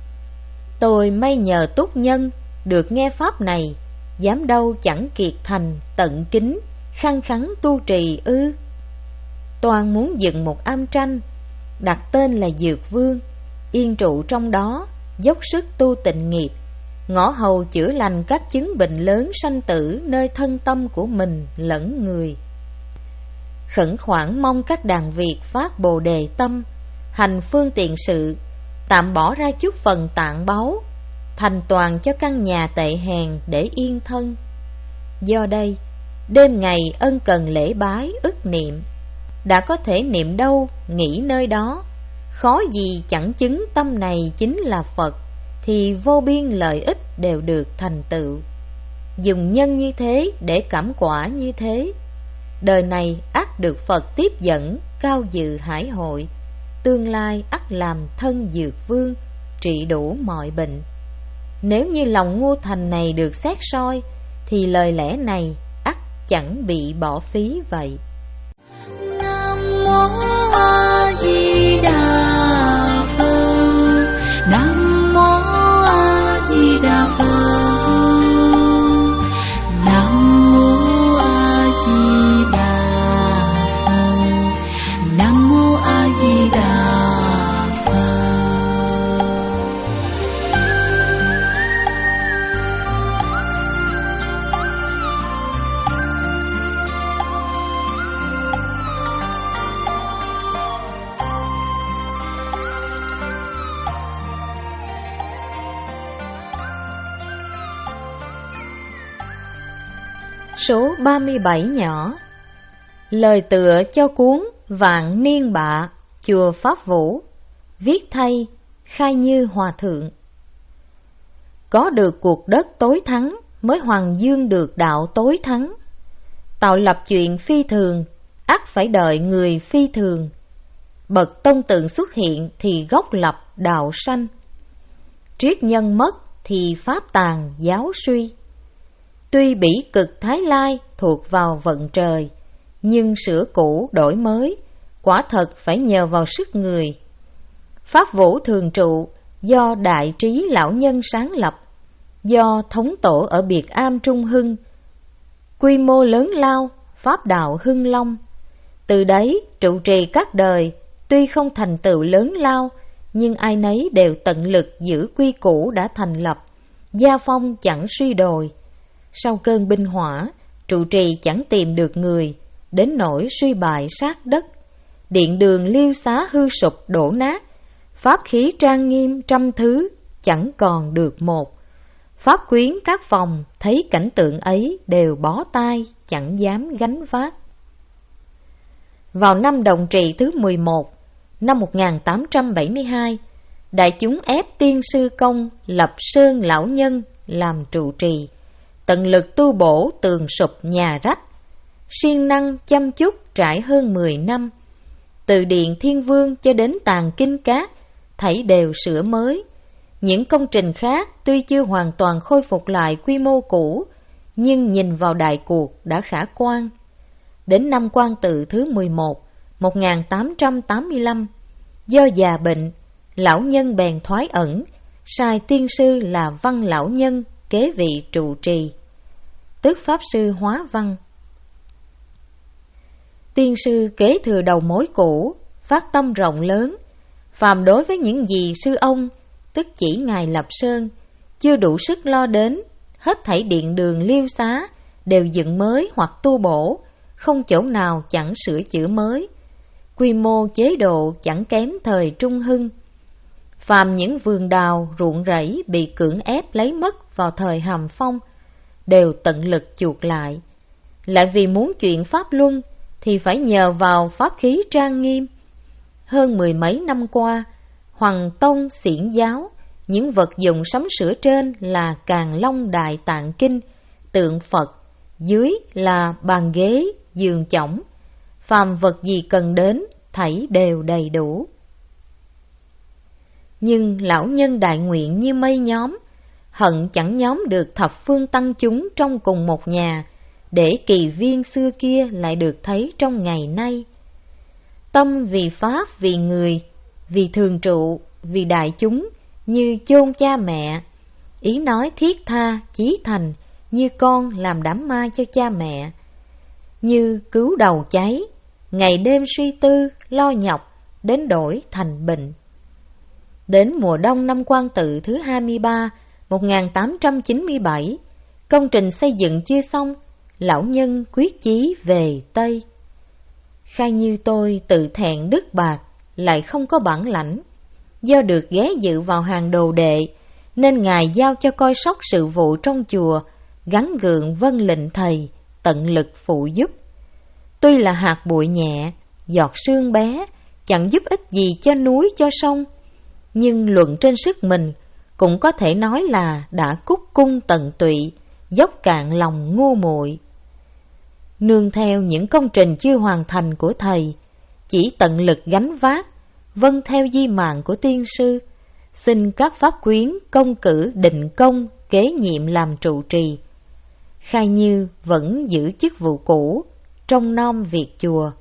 Tôi may nhờ túc nhân được nghe pháp này, dám đâu chẳng kiệt thành tận kính, khăng khắng tu trì ư. Toàn muốn dựng một am tranh, đặt tên là Dược Vương, yên trụ trong đó, dốc sức tu tịnh nghiệp, ngõ hầu chữa lành các chứng bệnh lớn sanh tử nơi thân tâm của mình lẫn người. Khẩn khoản mong các đàn Việt phát bồ đề tâm, hành phương tiện sự, tạm bỏ ra chút phần tạng báu, thành toàn cho căn nhà tệ hèn để yên thân. Do đây, đêm ngày ân cần lễ bái ức niệm, đã có thể niệm đâu nghĩ nơi đó. Khó gì chẳng chứng tâm này chính là Phật, thì vô biên lợi ích đều được thành tựu. Dùng nhân như thế để cảm quả như thế, đời này ắt được Phật tiếp dẫn cao dự hải hội, tương lai ắt làm thân dược vương, trị đủ mọi bệnh. Nếu như lòng ngu thành này được xét soi, thì lời lẽ này ắt chẳng bị bỏ phí vậy. Nam mô A Di Đà Phật. Nam mô A Di Đà Phật. Nam mô A Di Đà Phật. Nam mô A Di Đà Phật. Số ba mươi bảy nhỏ. Lời tựa cho cuốn Vạn Niên Bạ, chùa Pháp Vũ. Viết thay Khai Như Hòa Thượng. Có được cuộc đất tối thắng, mới hoàng dương được đạo tối thắng. Tạo lập chuyện phi thường, ắt phải đợi người phi thường. Bậc tông tượng xuất hiện thì gốc lập đạo sanh. Triết nhân mất thì pháp tàn giáo suy. Tuy bỉ cực Thái Lai thuộc vào vận trời, nhưng sửa cũ đổi mới, quả thật phải nhờ vào sức người. Pháp Vũ thường trụ do đại trí lão nhân sáng lập, do thống tổ ở Biệt Am Trung Hưng, quy mô lớn lao, pháp đạo hưng long. Từ đấy trụ trì các đời, tuy không thành tựu lớn lao, nhưng ai nấy đều tận lực giữ quy củ đã thành lập, gia phong chẳng suy đồi. Sau cơn binh hỏa, trụ trì chẳng tìm được người, đến nỗi suy bại sát đất. Điện đường liêu xá hư sụp đổ nát, pháp khí trang nghiêm trăm thứ, chẳng còn được một. Pháp quyến các phòng thấy cảnh tượng ấy đều bó tay, chẳng dám gánh vác. Vào năm Đồng Trị thứ mười một, năm một nghìn tám trăm bảy mươi hai, đại chúng ép Tiên Sư Công lập Sơn Lão Nhân làm trụ trì, tận lực tu bổ tường sụp nhà rách, siêng năng chăm chút trải hơn mười năm. Từ Điện Thiên Vương cho đến Tàng Kinh Cát, thảy đều sửa mới. Những công trình khác tuy chưa hoàn toàn khôi phục lại quy mô cũ, nhưng nhìn vào đại cuộc đã khả quan. Đến năm Quan Tự thứ mười một, một nghìn tám trăm tám mươi lăm, do già bệnh, lão nhân bèn thoái ẩn, sai tiên sư là Văn Lão Nhân kế vị trụ trì. tức Pháp Sư Hóa Văn. Tiên sư kế thừa đầu mối cũ, phát tâm rộng lớn, phàm đối với những gì sư ông, tức chỉ Ngài Lập Sơn, chưa đủ sức lo đến, hết thảy điện đường liêu xá đều dựng mới hoặc tu bổ, không chỗ nào chẳng sửa chữa mới. Quy mô chế độ chẳng kém thời Trung Hưng. Phàm những vườn đào, ruộng rẫy bị cưỡng ép lấy mất vào thời Hàm Phong, đều tận lực chuộc lại. Lại vì muốn chuyện Pháp Luân thì phải nhờ vào pháp khí trang nghiêm. Hơn mười mấy năm qua, Hoằng Tông xiển giáo, những vật dụng sắm sửa trên là Càn Long Đại Tạng Kinh, tượng Phật, dưới là bàn ghế, giường chõng. Phàm vật gì cần đến, thảy đều đầy đủ. Nhưng lão nhân đại nguyện như mây nhóm, hận chẳng nhóm được thập phương tăng chúng trong cùng một nhà, để kỳ viên xưa kia lại được thấy trong ngày nay. Tâm vì Pháp, vì người, vì thường trụ, vì đại chúng, như chôn cha mẹ. Ý nói thiết tha, chí thành, như con làm đám ma cho cha mẹ. Như cứu đầu cháy, ngày đêm suy tư, lo nhọc, đến đổi thành bệnh. Đến mùa đông năm Quan Tự thứ hai mươi ba, một nghìn tám trăm chín mươi bảy, công trình xây dựng chưa xong, lão nhân quyết chí về Tây. Khai Như tôi tự thẹn đức bạc, lại không có bản lãnh. Do được ghé dự vào hàng đồ đệ, nên Ngài giao cho coi sóc sự vụ trong chùa, gắn gượng vâng lệnh thầy, tận lực phụ giúp. Tuy là hạt bụi nhẹ, giọt sương bé, chẳng giúp ích gì cho núi cho sông, nhưng luận trên sức mình, cũng có thể nói là đã cúc cung tận tụy, dốc cạn lòng ngu muội. Nương theo những công trình chưa hoàn thành của thầy, chỉ tận lực gánh vác, vâng theo di mạng của tiên sư, xin các pháp quyến công cử định công kế nhiệm làm trụ trì. Khai Như vẫn giữ chức vụ cũ, trông nom việc chùa.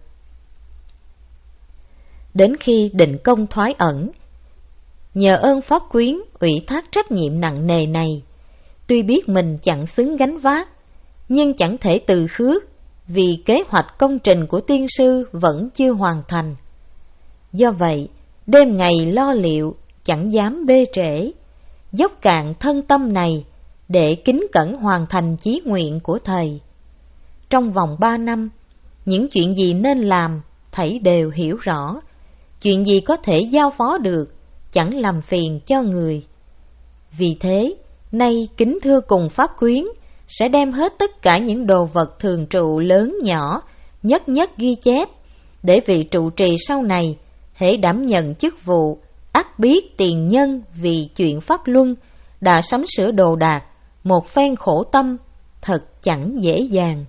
Đến khi định công thoái ẩn, nhờ ơn pháp quyến ủy thác trách nhiệm nặng nề này, tuy biết mình chẳng xứng gánh vác, nhưng chẳng thể từ khước, vì kế hoạch công trình của tiên sư vẫn chưa hoàn thành. Do vậy, đêm ngày lo liệu, chẳng dám bê trễ, dốc cạn thân tâm này để kính cẩn hoàn thành chí nguyện của thầy. Trong vòng ba năm, những chuyện gì nên làm, thảy đều hiểu rõ. Chuyện gì có thể giao phó được, chẳng làm phiền cho người. Vì thế, nay kính thưa cùng pháp quyến, sẽ đem hết tất cả những đồ vật thường trụ lớn nhỏ, nhất nhất ghi chép, để vị trụ trì sau này, hễ đảm nhận chức vụ, ắt biết tiền nhân vì chuyện Pháp Luân, đã sắm sửa đồ đạc, một phen khổ tâm, thật chẳng dễ dàng.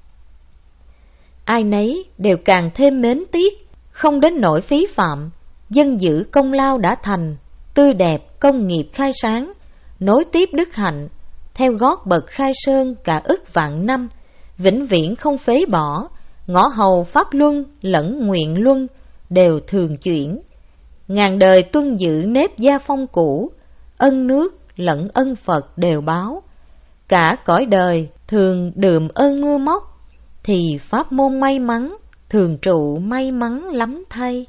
Ai nấy đều càng thêm mến tiếc, không đến nỗi phí phạm, dân giữ công lao đã thành, tươi đẹp công nghiệp khai sáng, nối tiếp đức hạnh, theo gót bậc khai sơn cả ức vạn năm, vĩnh viễn không phế bỏ, ngõ hầu Pháp Luân lẫn nguyện luân đều thường chuyển. Ngàn đời tuân giữ nếp gia phong cũ, ân nước lẫn ân Phật đều báo. Cả cõi đời thường đượm ơn mưa móc, thì pháp môn may mắn, thường trụ may mắn lắm thay.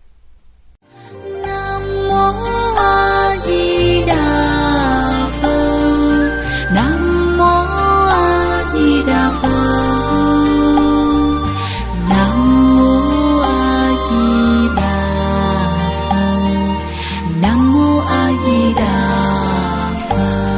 Nam mô A Di Đà Phật. Nam mô A Di Đà Phật. Nam mô A Di Đà Phật. Nam mô A Di Đà Phật.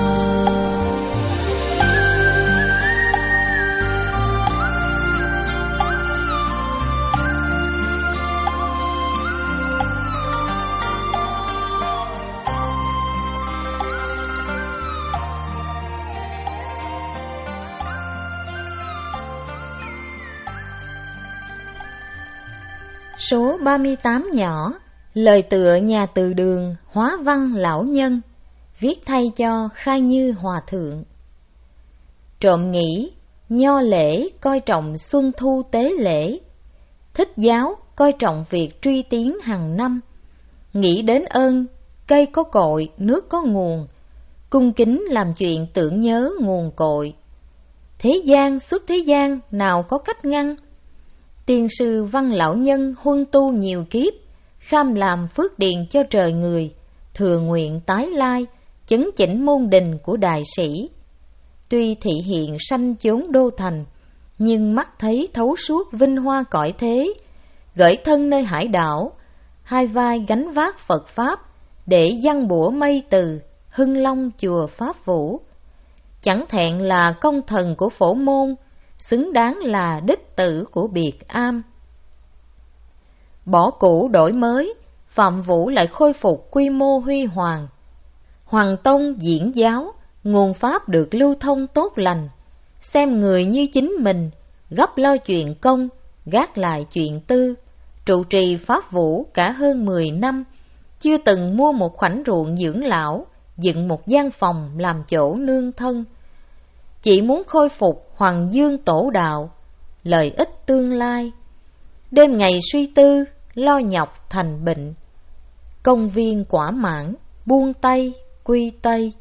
Số ba mươi tám nhỏ, lời tựa nhà từ đường Hóa Văn lão nhân, viết thay cho Khai Như hòa thượng. Trộm nghĩ, nho lễ coi trọng xuân thu tế lễ, thích giáo coi trọng việc truy tiến hàng năm, nghĩ đến ơn cây có cội nước có nguồn, cung kính làm chuyện tưởng nhớ nguồn cội. thế gian xuất thế gian nào có cách ngăn. Tiên sư Văn Lão Nhân huân tu nhiều kiếp, kham làm phước điền cho trời người, thừa nguyện tái lai, chấn chỉnh môn đình của đại sĩ. Tuy thị hiện sanh chốn đô thành, nhưng mắt thấy thấu suốt vinh hoa cõi thế, gởi thân nơi hải đảo, hai vai gánh vác Phật Pháp, để giăng bủa mây từ, hưng long chùa Pháp Vũ. Chẳng thẹn là công thần của Phổ Môn, xứng đáng là đích tử của Biệt Am. Bỏ cũ đổi mới, Phạm Vũ lại khôi phục quy mô huy hoàng. Hoàng tông diễn giáo, nguồn Pháp được lưu thông tốt lành, xem người như chính mình, gấp lo chuyện công, gác lại chuyện tư, trụ trì Pháp Vũ cả hơn mười năm, chưa từng mua một khoảnh ruộng dưỡng lão, dựng một gian phòng làm chỗ nương thân. Chỉ muốn khôi phục Hoàng Dương tổ đạo, lợi ích tương lai. Đêm ngày suy tư, lo nhọc thành bệnh. Công viên quả mãn, buông tay, quy tây.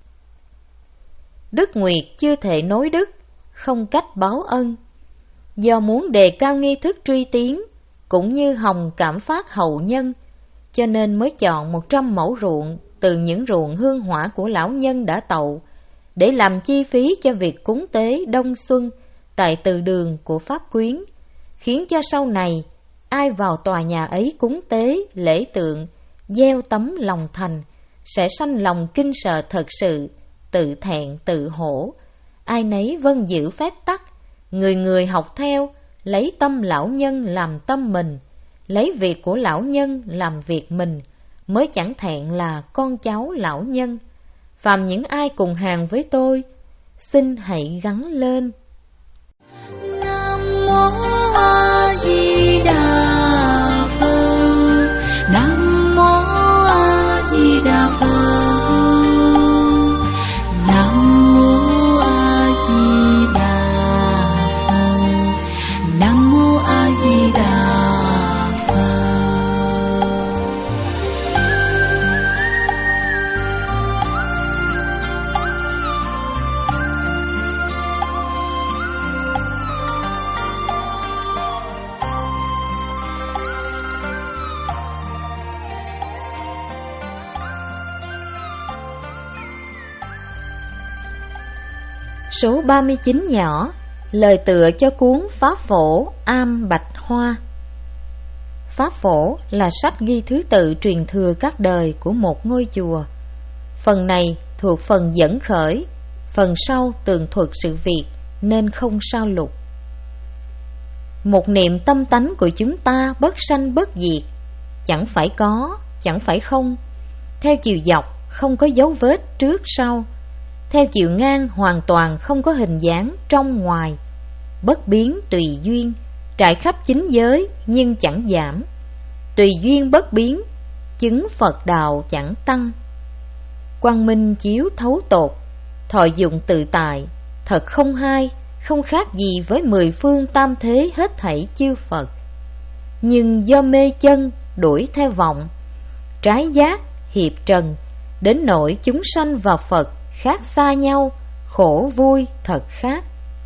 Đức Nguyệt chưa thể nối đức, không cách báo ân. Do muốn đề cao nghi thức truy tiến, cũng như hồng cảm phát hậu nhân, cho nên mới chọn một trăm mẫu ruộng từ những ruộng hương hỏa của lão nhân đã tậu, để làm chi phí cho việc cúng tế đông xuân tại từ đường của Pháp Quyến, khiến cho sau này ai vào tòa nhà ấy cúng tế lễ tượng, gieo tấm lòng thành, sẽ sanh lòng kinh sợ thật sự, tự thẹn tự hổ. Ai nấy vâng giữ phép tắc, người người học theo, lấy tâm lão nhân làm tâm mình, lấy việc của lão nhân làm việc mình, mới chẳng thẹn là con cháu lão nhân. Phàm những ai cùng hàng với tôi, xin hãy gắng lên. Nam mô A Di Đà Phật. Nam mô A Di Đà Phật. Nam mô A Di Đà Phật. Nam mô A Di Đà Phật. Số ba mươi chín nhỏ, lời tựa cho cuốn Pháp Phổ Am Bạch Hoa. Pháp Phổ là sách ghi thứ tự truyền thừa các đời của một ngôi chùa. Phần này thuộc phần dẫn khởi, phần sau tường thuật sự việc nên không sao lục. Một niệm tâm tánh của chúng ta bất sanh bất diệt, chẳng phải có, chẳng phải không. Theo chiều dọc không có dấu vết trước sau, theo chiều ngang hoàn toàn không có hình dáng trong ngoài, bất biến tùy duyên, trải khắp chín giới nhưng chẳng giảm, tùy duyên bất biến, chứng Phật đạo chẳng tăng. Quang minh chiếu thấu tột, thọ dụng tự tại, thật không hai, không khác gì với mười phương tam thế hết thảy chư Phật. Nhưng do mê chân đuổi theo vọng, trái giác hiệp trần, đến nỗi chúng sanh và Phật khác xa nhau, khổ vui thật khác.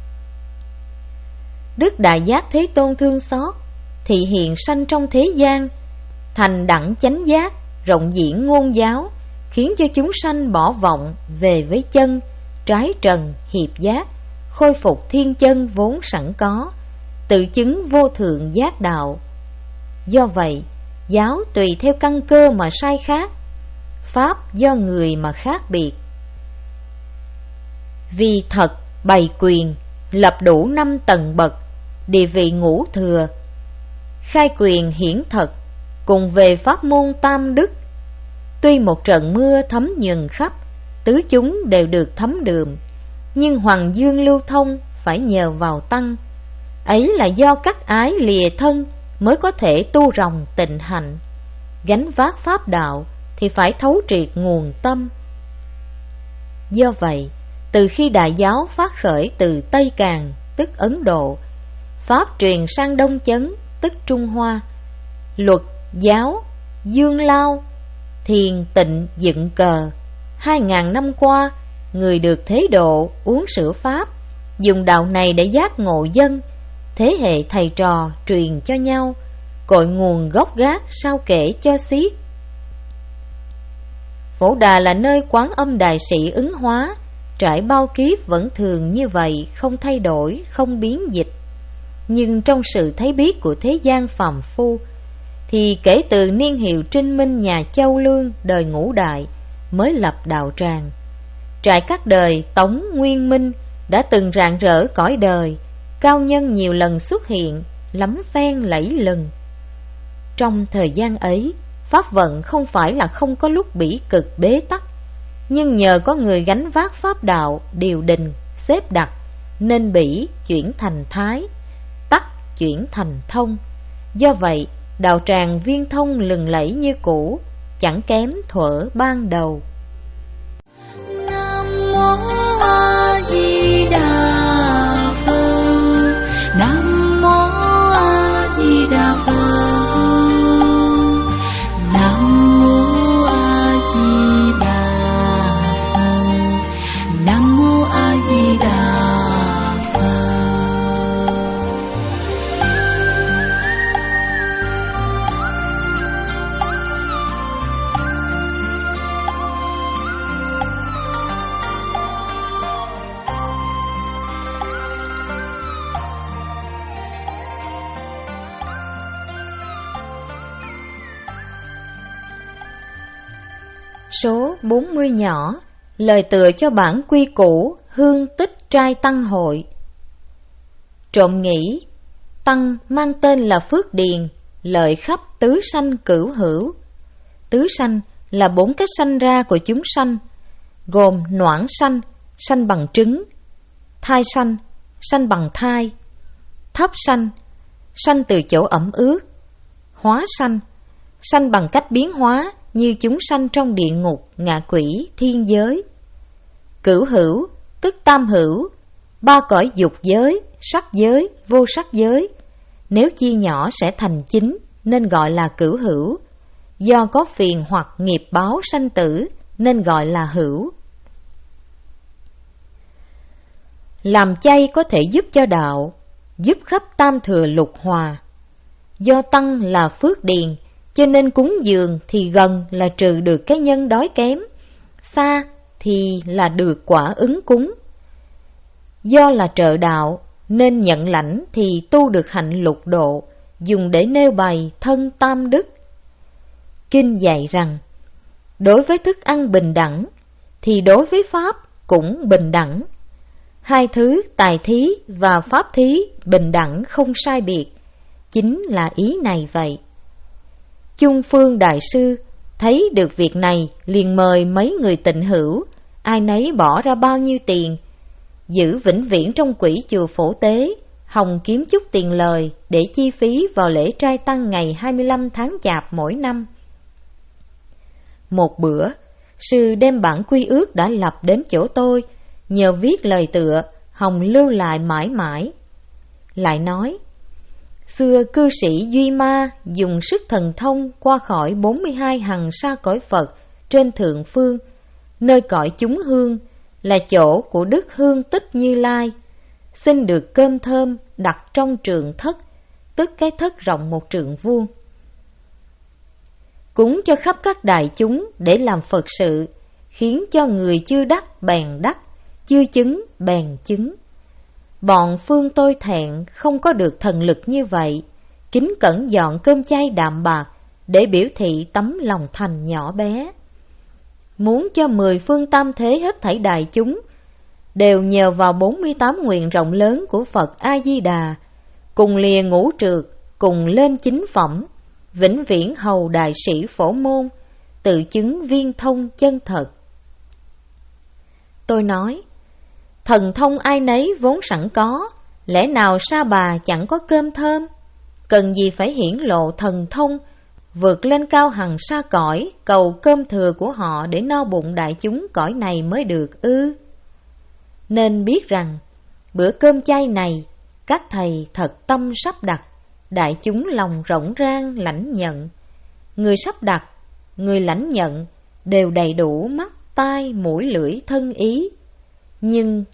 Đức Đại Giác Thế Tôn thương xót, thị hiện sanh trong thế gian, thành đẳng chánh giác, rộng diễn ngôn giáo, khiến cho chúng sanh bỏ vọng về với chân, trái trần hiệp giác, khôi phục thiên chân vốn sẵn có, tự chứng vô thượng giác đạo. Do vậy, giáo tùy theo căn cơ mà sai khác, pháp do người mà khác biệt. Vì thật bày quyền, lập đủ năm tầng bậc, địa vị ngũ thừa, khai quyền hiển thật, cùng về pháp môn tam đức. Tuy một trận mưa thấm nhuần khắp, tứ chúng đều được thấm đượm, nhưng hoàng dương lưu thông phải nhờ vào tăng. Ấy là do các ái lìa thân mới có thể tu ròng tịnh hạnh. Gánh vác pháp đạo thì phải thấu triệt nguồn tâm. Do vậy, từ khi đại giáo phát khởi từ Tây Càn tức Ấn Độ, pháp truyền sang Đông Chấn tức Trung Hoa, luật, giáo, dương lao, thiền tịnh dựng cờ, hai ngàn năm qua, người được thế độ uống sữa pháp, dùng đạo này để giác ngộ dân, thế hệ thầy trò truyền cho nhau, cội nguồn gốc gác sao kể cho xiết. Phổ Đà là nơi Quán Âm Đại Sĩ ứng hóa, trải bao kiếp vẫn thường như vậy, không thay đổi, không biến dịch. Nhưng trong sự thấy biết của thế gian phàm phu, thì kể từ niên hiệu Trinh Minh nhà Châu Lương đời Ngũ Đại mới lập đạo tràng. Trải các đời Tống Nguyên Minh đã từng rạng rỡ cõi đời, cao nhân nhiều lần xuất hiện, lắm phen lẫy lừng. Trong thời gian ấy, pháp vận không phải là không có lúc bỉ cực bế tắc, nhưng nhờ có người gánh vác pháp đạo, điều đình, xếp đặt, nên bỉ chuyển thành thái, tắc chuyển thành thông. Do vậy, đạo tràng Viên Thông lừng lẫy như cũ, chẳng kém thuở ban đầu. Nam mô A Di Đà Phật. Nam mô A Di Đà Phật. Nam mô A Di Đà Phật. Nam mô A Di Đà Phật. Số bốn mươi nhỏ, lời tựa cho bản quy củ Hương Tích Trai Tăng Hội. Trộm nghĩ, Tăng mang tên là Phước Điền, lợi khắp tứ sanh cửu hữu. Tứ sanh là bốn cái sanh ra của chúng sanh, gồm noãn sanh, sanh bằng trứng; thai sanh, sanh bằng thai; thấp sanh, sanh từ chỗ ẩm ướt; hóa sanh, sanh bằng cách biến hóa như chúng sanh trong địa ngục, ngạ quỷ, thiên giới. Cửu hữu tức tam hữu, ba cõi dục giới, sắc giới, vô sắc giới. Nếu chia nhỏ sẽ thành chín, nên gọi là cửu hữu. Do có phiền hoặc nghiệp báo sanh tử, nên gọi là hữu. Làm chay có thể giúp cho đạo, giúp khắp tam thừa lục hòa. Do Tăng là phước điền, cho nên cúng dường thì gần là trừ được cái nhân đói kém, xa thì là được quả ứng cúng. Do là trợ đạo, nên nhận lãnh thì tu được hạnh lục độ, dùng để nêu bày thân tam đức. Kinh dạy rằng, đối với thức ăn bình đẳng, thì đối với pháp cũng bình đẳng. Hai thứ tài thí và pháp thí bình đẳng không sai biệt, chính là ý này vậy. Chung Phương Đại Sư thấy được việc này, liền mời mấy người tịnh hữu, ai nấy bỏ ra bao nhiêu tiền, giữ vĩnh viễn trong quỹ chùa Phổ Tế, hòng kiếm chút tiền lời để chi phí vào lễ trai tăng ngày hai mươi lăm tháng Chạp mỗi năm. Một bữa, sư đem bản quy ước đã lập đến chỗ tôi, nhờ viết lời tựa, hòng lưu lại mãi mãi. Lại nói, xưa cư sĩ Duy Ma dùng sức thần thông qua khỏi bốn mươi hai hằng sa cõi Phật trên thượng phương, nơi cõi chúng hương, là chỗ của Đức Hương Tích Như Lai, xin được cơm thơm đặt trong trượng thất, tức cái thất rộng một trượng vuông, cúng cho khắp các đại chúng để làm Phật sự, khiến cho người chưa đắc bèn đắc, chưa chứng bèn chứng. Bọn phương tôi thẹn không có được thần lực như vậy, kính cẩn dọn cơm chay đạm bạc để biểu thị tấm lòng thành nhỏ bé. Muốn cho mười phương tam thế hết thảy đại chúng đều nhờ vào bốn mươi tám nguyện rộng lớn của Phật A-di-đà, cùng lìa ngũ trược, cùng lên chính phẩm, vĩnh viễn hầu đại sĩ Phổ Môn, tự chứng viên thông chân thật. Tôi nói, thần thông ai nấy vốn sẵn có, lẽ nào Sa Bà chẳng có cơm thơm? Cần gì phải hiển lộ thần thông, vượt lên cao hằng sa cõi, cầu cơm thừa của họ để no bụng đại chúng cõi này mới được ư? Nên biết rằng, bữa cơm chay này, các thầy thật tâm sắp đặt, đại chúng lòng rộng rang lãnh nhận. Người sắp đặt, người lãnh nhận đều đầy đủ mắt, tai, mũi, lưỡi, thân ý. Nhưng mắt,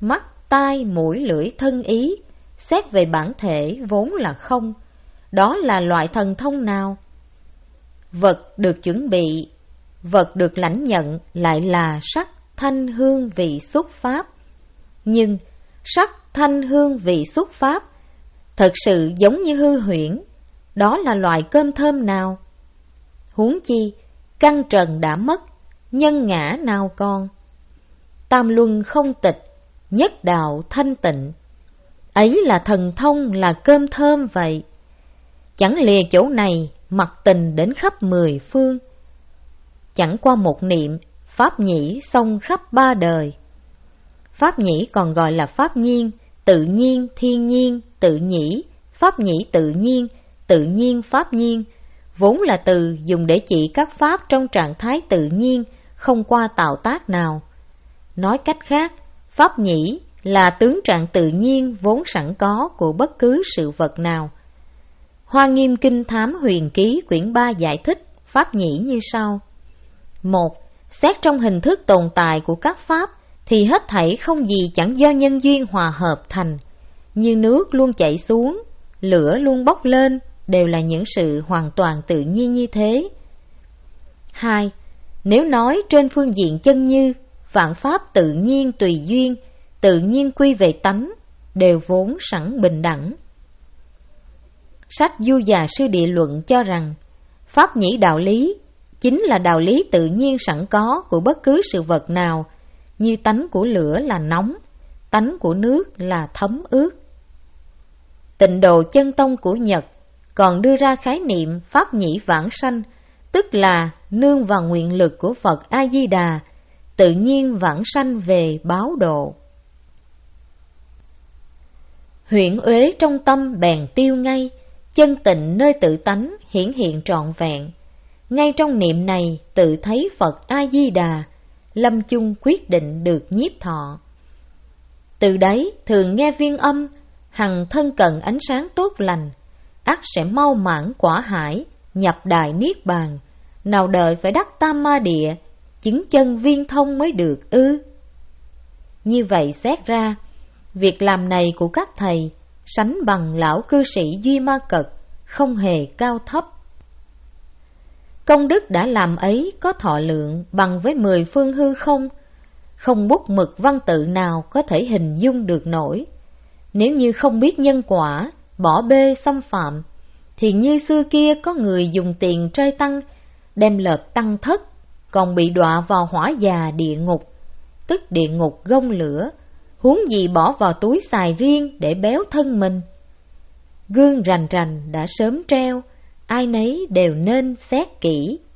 tai, mũi, lưỡi, thân, ý, xét về bản thể vốn là không. Đó là loại thần thông nào? Vật được chuẩn bị, vật được lãnh nhận lại là sắc, thanh, hương, vị, xúc, pháp. Nhưng sắc, thanh, hương, vị, xúc, pháp thật sự giống như hư huyễn. Đó là loại cơm thơm nào? Huống chi căn trần đã mất, nhân ngã nào còn? Tam luân không tịch, nhất đạo thanh tịnh, ấy là thần thông, là cơm thơm vậy. Chẳng lìa chỗ này, mặc tình đến khắp mười phương. Chẳng qua một niệm, pháp nhĩ xông khắp ba đời. Pháp nhĩ còn gọi là pháp nhiên, tự nhiên, thiên nhiên, tự nhĩ, pháp nhĩ tự nhiên, tự nhiên, pháp nhiên, vốn là từ dùng để chỉ các pháp trong trạng thái tự nhiên, không qua tạo tác nào. Nói cách khác, pháp nhĩ là tướng trạng tự nhiên vốn sẵn có của bất cứ sự vật nào. Hoa Nghiêm Kinh Thám Huyền Ký quyển ba giải thích pháp nhĩ như sau. Một. Xét trong hình thức tồn tại của các pháp thì hết thảy không gì chẳng do nhân duyên hòa hợp thành. Như nước luôn chảy xuống, lửa luôn bốc lên, đều là những sự hoàn toàn tự nhiên như thế. Hai. Nếu nói trên phương diện chân như, vạn pháp tự nhiên tùy duyên, tự nhiên quy về tánh, đều vốn sẵn bình đẳng. Sách Du Già Sư Địa Luận cho rằng, pháp nhĩ đạo lý chính là đạo lý tự nhiên sẵn có của bất cứ sự vật nào, như tánh của lửa là nóng, tánh của nước là thấm ướt. Tịnh Độ Chân Tông của Nhật còn đưa ra khái niệm pháp nhĩ vãng sanh, tức là nương vào nguyện lực của Phật A-di-đà, tự nhiên vãng sanh về báo độ. Huyễn uế trong tâm bèn tiêu ngay, chân tịnh nơi tự tánh hiển hiện trọn vẹn. Ngay trong niệm này tự thấy Phật A-di-đà, lâm chung quyết định được nhiếp thọ. Từ đấy thường nghe viên âm, hằng thân cận ánh sáng tốt lành, ắt sẽ mau mãn quả hải, nhập đại niết bàn, nào đợi phải đắc tam ma địa, chứng chân viên thông mới được ư? Như vậy xét ra, việc làm này của các thầy sánh bằng lão cư sĩ Duy Ma Cật, không hề cao thấp. Công đức đã làm ấy có thọ lượng bằng với mười phương hư không, không bút mực văn tự nào có thể hình dung được nổi. Nếu như không biết nhân quả, bỏ bê xâm phạm, thì như xưa kia có người dùng tiền trai tăng, đem lợp tăng thất, còn bị đọa vào hỏa già địa ngục, tức địa ngục gông lửa, huống gì bỏ vào túi xài riêng để béo thân mình. Gương rành rành đã sớm treo, ai nấy đều nên xét kỹ.